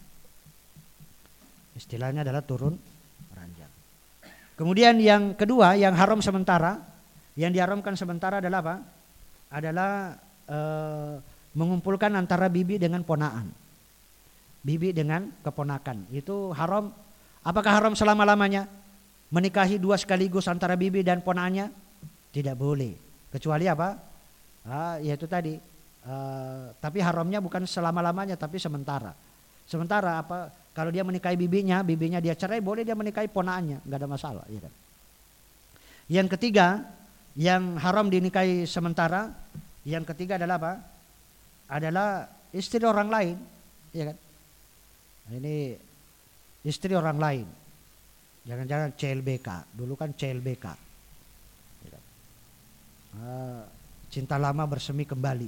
Istilahnya adalah turun ranjang. Kemudian yang kedua yang haram sementara, yang diharamkan sementara adalah apa? Adalah e, mengumpulkan antara bibi dengan ponaan. Bibi dengan keponakan. Itu haram. Apakah haram selama-lamanya? Menikahi dua sekaligus antara bibi dan ponaannya? Tidak boleh. Kecuali apa? Ah, yaitu tadi. Uh, tapi haramnya bukan selama-lamanya tapi sementara. Sementara apa? Kalau dia menikahi bibinya, bibinya dia cerai, boleh dia menikahi ponaannya, nggak ada masalah. Ya kan? Yang ketiga, yang haram dinikahi sementara, yang ketiga adalah apa? Adalah istri orang lain, ya kan? Nah, ini istri orang lain. Jangan-jangan C L B K, dulu kan C L B K. Ya kan? Uh, cinta lama bersemi kembali.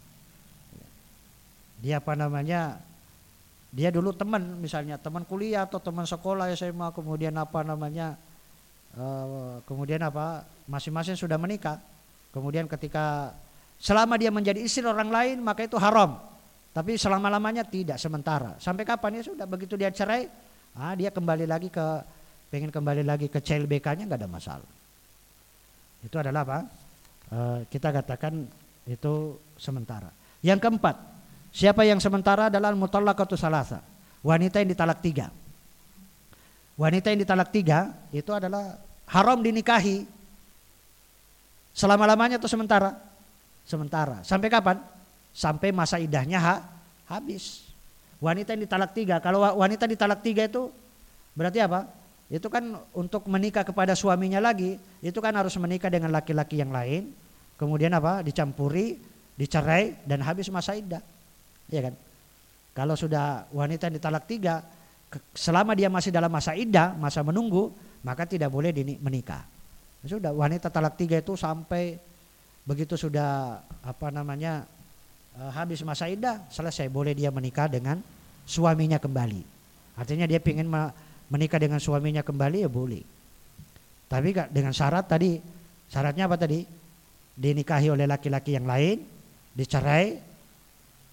Dia apa namanya? Dia dulu teman, misalnya teman kuliah atau teman sekolah S M A, kemudian apa namanya? Uh, kemudian apa? Masing-masing sudah menikah. Kemudian ketika selama dia menjadi istri orang lain maka itu haram. Tapi selama-lamanya tidak, sementara. Sampai kapan? Ya sudah, begitu dia cerai, ah, dia kembali lagi ke pengen kembali lagi ke C L B K-nya, nggak ada masalah. Itu adalah apa? Uh, kita katakan itu sementara. Yang keempat, siapa yang sementara adalah mutallaqatu salasa, wanita yang ditalak tiga. Wanita yang ditalak tiga itu adalah haram dinikahi selama-lamanya atau sementara? Sementara. Sampai kapan? Sampai masa iddahnya ha, habis. Wanita yang ditalak tiga, kalau wanita ditalak tiga itu berarti apa? Itu kan untuk menikah kepada suaminya lagi, itu kan harus menikah dengan laki-laki yang lain, kemudian apa? Dicampuri, dicerai dan habis masa iddah. Ya kan? Kalau sudah wanita yang ditalak tiga, selama dia masih dalam masa iddah, masa menunggu, maka tidak boleh menikah. Sudah, wanita talak tiga itu sampai begitu sudah apa namanya habis masa iddah, selesai, boleh dia menikah dengan suaminya kembali. Artinya dia ingin menikah dengan suaminya kembali, ya boleh. Tapi dengan syarat tadi, syaratnya apa tadi? Dinikahi oleh laki-laki yang lain, dicerai,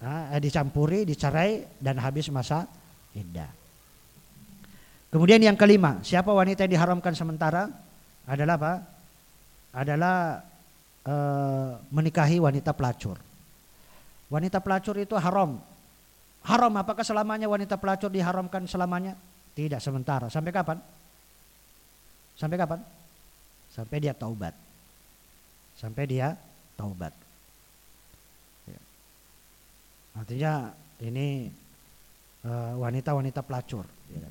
eh, dicampuri, dicerai dan habis masa iddah. Kemudian yang kelima, siapa wanita yang diharamkan sementara adalah apa? Adalah eh, menikahi wanita pelacur. Wanita pelacur itu haram. Haram, apakah selamanya wanita pelacur diharamkan selamanya? Tidak, sementara. Sampai kapan? Sampai kapan? Sampai dia taubat. Sampai dia taubat. Ya. Artinya ini uh, wanita-wanita pelacur. Ya.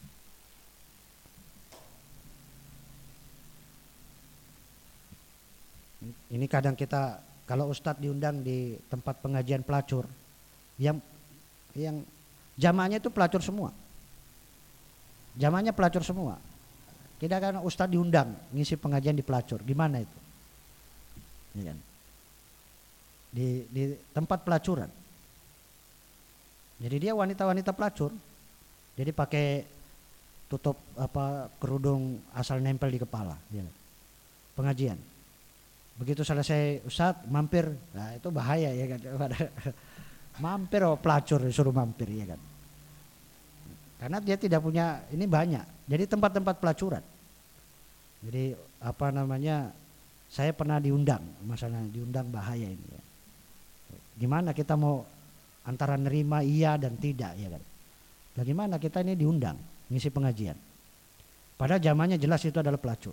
Ini kadang kita kalau ustadz diundang di tempat pengajian pelacur, yang yang jamaahnya itu pelacur semua. Jamaahnya pelacur semua. Tidak kan ustadz diundang ngisi pengajian di pelacur, gimana itu? Ya kan? Di di tempat pelacuran. Jadi dia wanita-wanita pelacur. Jadi pakai tutup apa kerudung asal nempel di kepala, ya. Pengajian. Begitu selesai ustadz mampir, nah itu bahaya ya kan. Mampir oh pelacur disuruh mampir ya kan. Karena dia tidak punya, ini banyak. Jadi tempat-tempat pelacuran. Jadi apa namanya, saya pernah diundang, masalah diundang bahaya ini ya. Gimana kita mau antara nerima iya dan tidak ya kan. Bagaimana kita ini diundang ngisi pengajian. Padahal zamannya jelas itu adalah pelacur.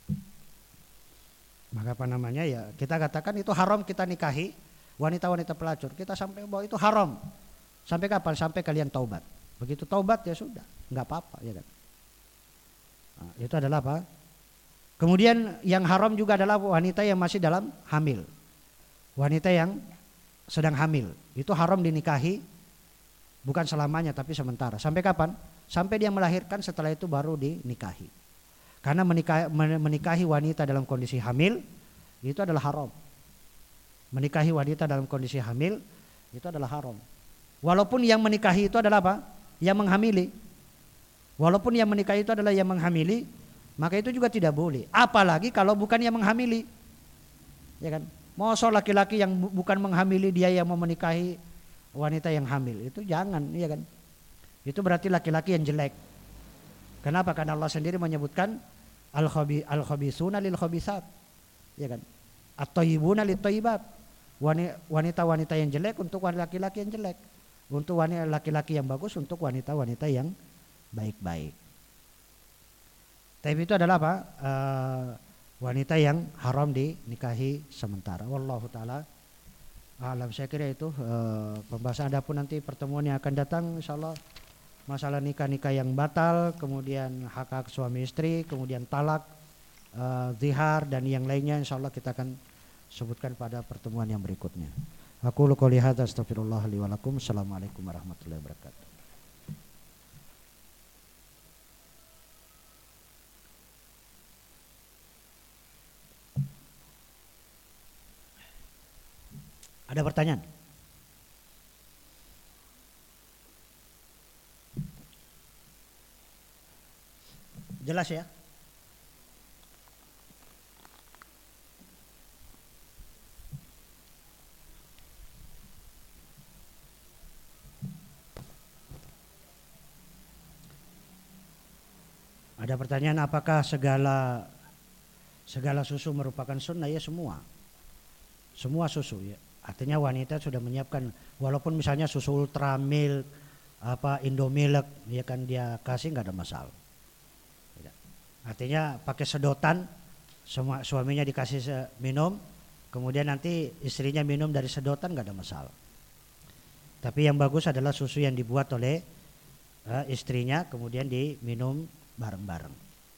Maka apa namanya ya, kita katakan itu haram kita nikahi wanita-wanita pelacur. Kita sampai bahwa itu haram. Sampai kapan? Sampai kalian taubat. Begitu taubat ya sudah, nggak apa-apa ya kan. Nah, itu adalah apa? Kemudian yang haram juga adalah wanita yang masih dalam hamil. Wanita yang sedang hamil itu haram dinikahi, bukan selamanya tapi sementara. Sampai kapan? Sampai dia melahirkan, setelah itu baru dinikahi. Karena menikahi, menikahi wanita dalam kondisi hamil itu adalah haram. Menikahi wanita dalam kondisi hamil itu adalah haram. Walaupun yang menikahi itu adalah apa? Yang menghamili. Walaupun yang menikahi itu adalah yang menghamili, maka itu juga tidak boleh. Apalagi kalau bukan yang menghamili. Ya kan? Masa laki-laki yang bukan menghamili dia yang mau menikahi wanita yang hamil, itu jangan, ya kan? Itu berarti laki-laki yang jelek. Kenapa? Karena Allah sendiri menyebutkan al-khabi al-khabisuna lil khabisat. Ya kan? At-thayyibuna lit thayyibat. Wanita-wanita yang jelek untuk laki-laki yang jelek. Untuk wanita laki-laki yang bagus untuk wanita-wanita yang baik-baik. Tapi itu adalah apa? Uh, wanita yang haram dinikahi sementara. Wallahu taala alam. Saya kira itu uh, pembahasan. Adapun nanti pertemuan yang akan datang insyaallah masalah nikah-nikah yang batal, kemudian hak-hak suami istri, kemudian talak, uh, zihar dan yang lainnya insyaallah kita akan sebutkan pada pertemuan yang berikutnya. Aku qouli hadza astaghfirullah li wa lakum. Assalamualaikum warahmatullahi wabarakatuh. Ada pertanyaan? Jelas ya? Ada pertanyaan, apakah segala segala susu merupakan sunnah? Ya semua. Semua susu ya. Artinya wanita sudah menyiapkan, walaupun misalnya susu ultra milk, apa Indomilk, ya kan dia kasih nggak ada masalah. Artinya pakai sedotan, semua suaminya dikasih minum, kemudian nanti istrinya minum dari sedotan nggak ada masalah. Tapi yang bagus adalah susu yang dibuat oleh uh, istrinya, kemudian diminum bareng-bareng.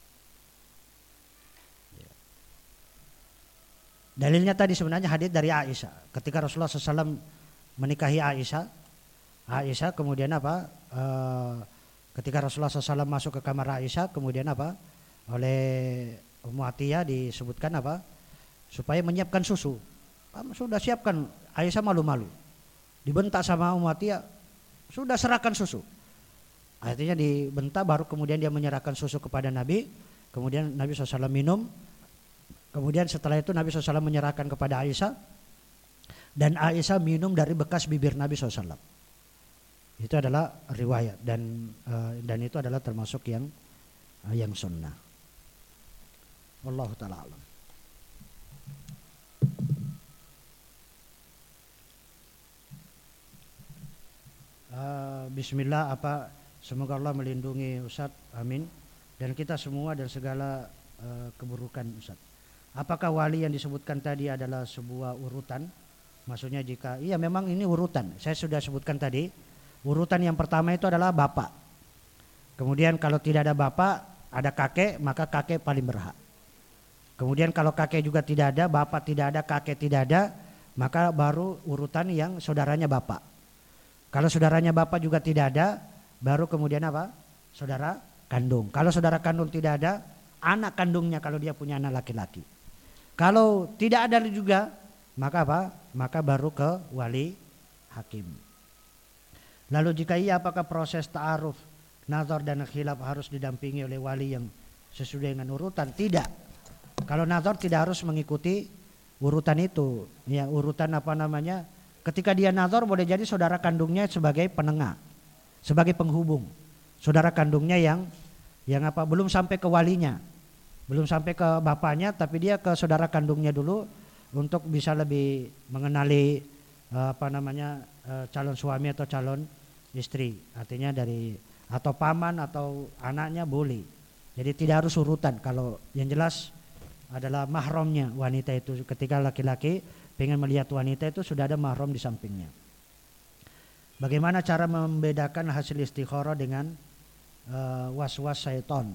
Dalilnya tadi sebenarnya hadits dari Aisyah. Ketika Rasulullah shallallahu alaihi wasallam menikahi Aisyah, Aisyah kemudian apa? Uh, ketika Rasulullah shallallahu alaihi wasallam masuk ke kamar Aisyah, kemudian apa? Oleh Ummu Atiyah disebutkan apa? Supaya menyiapkan susu. Sudah siapkan. Aisyah malu-malu. Dibentak sama Ummu Atiyah, sudah serahkan susu. Artinya dibentak, baru kemudian dia menyerahkan susu kepada Nabi. Kemudian Nabi shallallahu alaihi wasallam minum. Kemudian setelah itu Nabi shallallahu alaihi wasallam menyerahkan kepada Aisyah. dan Aisyah minum dari bekas bibir Nabi shallallahu alaihi wasallam. Itu adalah riwayat dan uh, dan itu adalah termasuk yang uh, yang sunnah. Wallahu taala alam. Uh, Bismillah, apa semoga Allah melindungi Ustadz, amin, dan kita semua dan segala uh, keburukan Ustadz. Apakah wali yang disebutkan tadi adalah sebuah urutan? Maksudnya jika iya memang ini urutan. Saya sudah sebutkan tadi, urutan yang pertama itu adalah bapak. Kemudian kalau tidak ada bapak, ada kakek, maka kakek paling berhak. Kemudian kalau kakek juga tidak ada, bapak tidak ada, kakek tidak ada, maka baru urutan yang saudaranya bapak. Kalau saudaranya bapak juga tidak ada, baru kemudian apa? Saudara kandung. Kalau saudara kandung tidak ada, anak kandungnya kalau dia punya anak laki-laki. Kalau tidak ada juga, maka apa? Maka baru ke wali hakim. Lalu jika iya, apakah proses ta'aruf, nazar dan khilaf harus didampingi oleh wali yang sesuai dengan urutan? Tidak. Kalau nazar tidak harus mengikuti urutan itu. Ya, urutan apa namanya? Ketika dia nazar boleh jadi saudara kandungnya sebagai penengah, sebagai penghubung. Saudara kandungnya yang yang apa? Belum sampai ke walinya, belum sampai ke bapaknya, tapi dia ke saudara kandungnya dulu untuk bisa lebih mengenali apa namanya calon suami atau calon istri. Artinya dari atau paman atau anaknya boleh. Jadi tidak harus urutan. Kalau yang jelas adalah mahramnya wanita itu. Ketika laki-laki pengen melihat wanita itu sudah ada mahram di sampingnya. Bagaimana cara membedakan hasil istikharah dengan uh, was-was syaitan?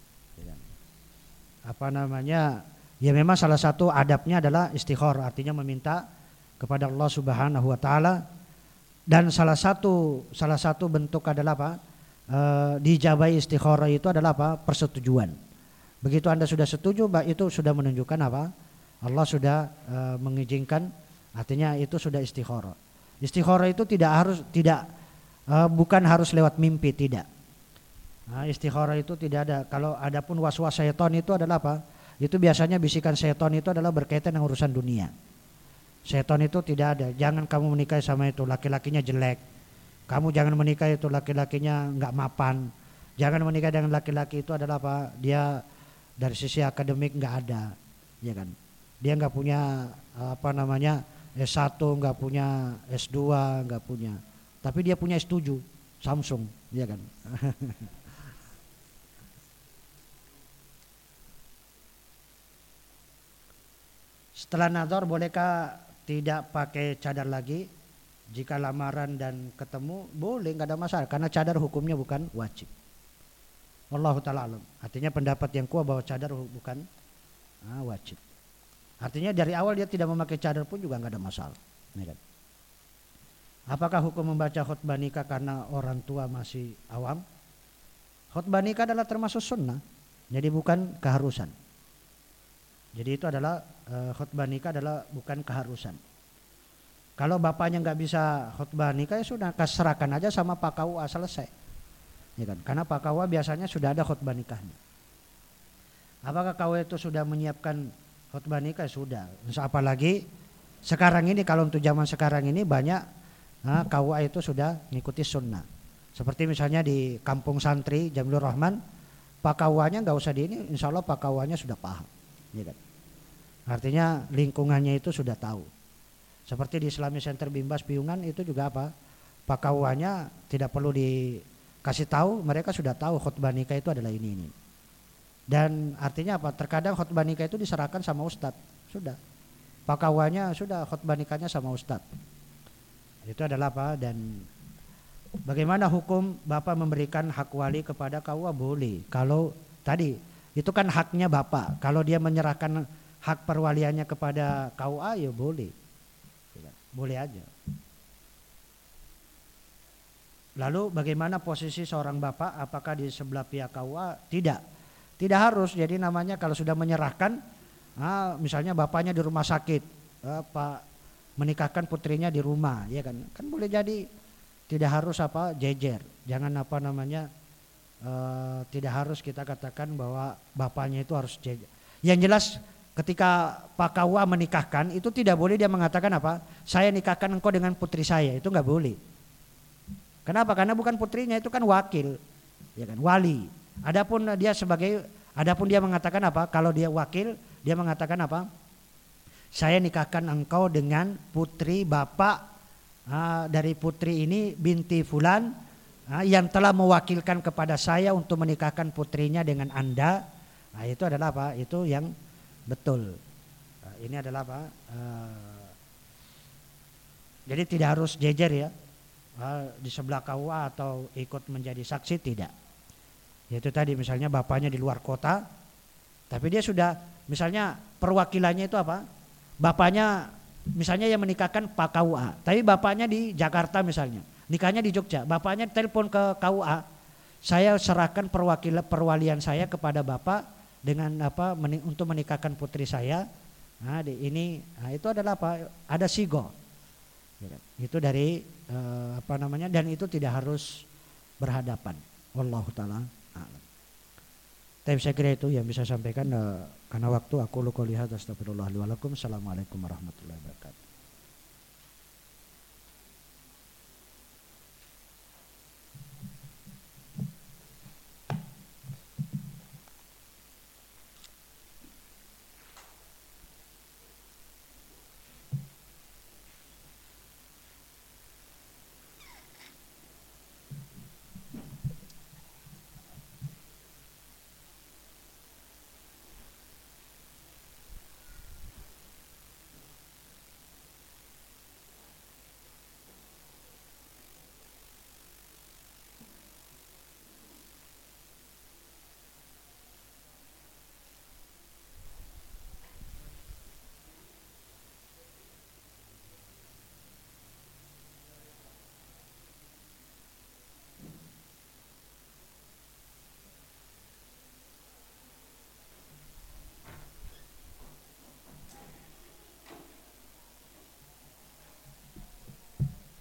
Apa namanya? Ya memang salah satu adabnya adalah istikharah, artinya meminta kepada Allah Subhanahu wa taala, dan salah satu salah satu bentuk adalah apa? Uh, dijabai istikharah itu adalah apa? Persetujuan. Begitu Anda sudah setuju, itu sudah menunjukkan apa? Allah sudah uh, mengizinkan, artinya itu sudah istikharah. Istikharah itu tidak harus tidak uh, bukan harus lewat mimpi, tidak. Nah, istikharah itu tidak ada. Kalau adapun was-was syaitan itu adalah apa? Itu biasanya bisikan syaitan itu adalah berkaitan dengan urusan dunia. Syaitan itu tidak ada. Jangan kamu menikah sama itu, laki-lakinya jelek. Kamu jangan menikah itu, laki-lakinya nggak mapan. Jangan menikah dengan laki-laki itu adalah apa? Dia dari sisi akademik nggak ada, ya kan? Dia nggak punya apa namanya S satu, nggak punya S dua, nggak punya. Tapi dia punya S tujuh, Samsung, ya kan? Setelah nazar bolehkah tidak pakai cadar lagi? Jika lamaran dan ketemu boleh, nggak ada masalah karena cadar hukumnya bukan wajib. Wallahu ta'ala alam. Artinya pendapat yang kuat bahwa cadar bukan ah, wajib. Artinya dari awal dia tidak memakai cadar pun juga nggak ada masalah. Apakah hukum membaca khutbah nikah karena orang tua masih awam? Khutbah nikah adalah termasuk sunnah, jadi bukan keharusan. Jadi itu adalah uh, khutbah nikah adalah bukan keharusan. Kalau bapaknya nggak bisa khutbah nikah ya sudah, serahkan aja sama Pak K U A, selesai. Ya kan? Karena Pak K U A biasanya sudah ada khutbah nikahnya. Apakah K U A itu sudah menyiapkan khutbah nikah? Sudah. Apalagi sekarang ini, kalau untuk zaman sekarang ini banyak nah, K U A itu sudah mengikuti sunnah. Seperti misalnya di kampung santri Jamilur Rahman, Pak K U A-nya nggak usah di ini, insya Allah Pak K U A-nya sudah paham. Ya kan? Artinya lingkungannya itu sudah tahu. Seperti di Islamic Center Bimbas Piungan itu juga apa? Pak K U A-nya tidak perlu dikasih tahu, mereka sudah tahu khutbah nikah itu adalah ini ini. Dan artinya apa? Terkadang khutbah nikah itu diserahkan sama ustadz, sudah. Pak K U A-nya sudah, khutbah nikahnya sama ustadz. Itu adalah apa? Dan bagaimana hukum bapak memberikan hak wali kepada K U A? Boleh. Kalau tadi itu kan haknya bapak. Kalau dia menyerahkan hak perwaliannya kepada K U A ya boleh. Boleh aja. Lalu bagaimana posisi seorang bapak? Apakah di sebelah pihak K U A? Tidak. Tidak harus. Jadi namanya kalau sudah menyerahkan, nah, misalnya bapaknya di rumah sakit, apa menikahkan putrinya di rumah, ya kan? Kan boleh jadi tidak harus apa jejer. Jangan apa namanya uh, tidak harus kita katakan bahwa bapaknya itu harus jejer. Yang jelas ketika Pak K U A menikahkan itu tidak boleh dia mengatakan apa? Saya nikahkan engkau dengan putri saya, itu nggak boleh. Kenapa? Karena bukan putrinya, itu kan wakil, ya kan, wali. Adapun dia sebagai, adapun dia mengatakan apa? Kalau dia wakil, dia mengatakan apa? Saya nikahkan engkau dengan putri bapak uh, dari putri ini binti fulan uh, yang telah mewakilkan kepada saya untuk menikahkan putrinya dengan Anda. Nah, itu adalah apa? Itu yang betul. Uh, ini adalah apa? Uh, jadi tidak harus jejer ya. Di sebelah K U A atau ikut menjadi saksi, tidak. Yaitu tadi misalnya bapaknya di luar kota, tapi dia sudah misalnya perwakilannya itu apa? Bapaknya misalnya yang menikahkan Pak K U A, tapi bapaknya di Jakarta misalnya, nikahnya di Jogja, bapaknya telepon ke K U A, saya serahkan perwakilan perwalian saya kepada bapak dengan apa menik, untuk menikahkan putri saya. Nah, di, ini nah, itu adalah apa? Ada sigo. Itu dari eh, apa namanya, dan itu tidak harus berhadapan. Wallahu taala a'lam. Tapi saya kira itu yang bisa sampaikan eh, karena waktu. Aku lu qouli hadza, astagfirullah li wa lakum. Assalamualaikum warahmatullahi wabarakatuh.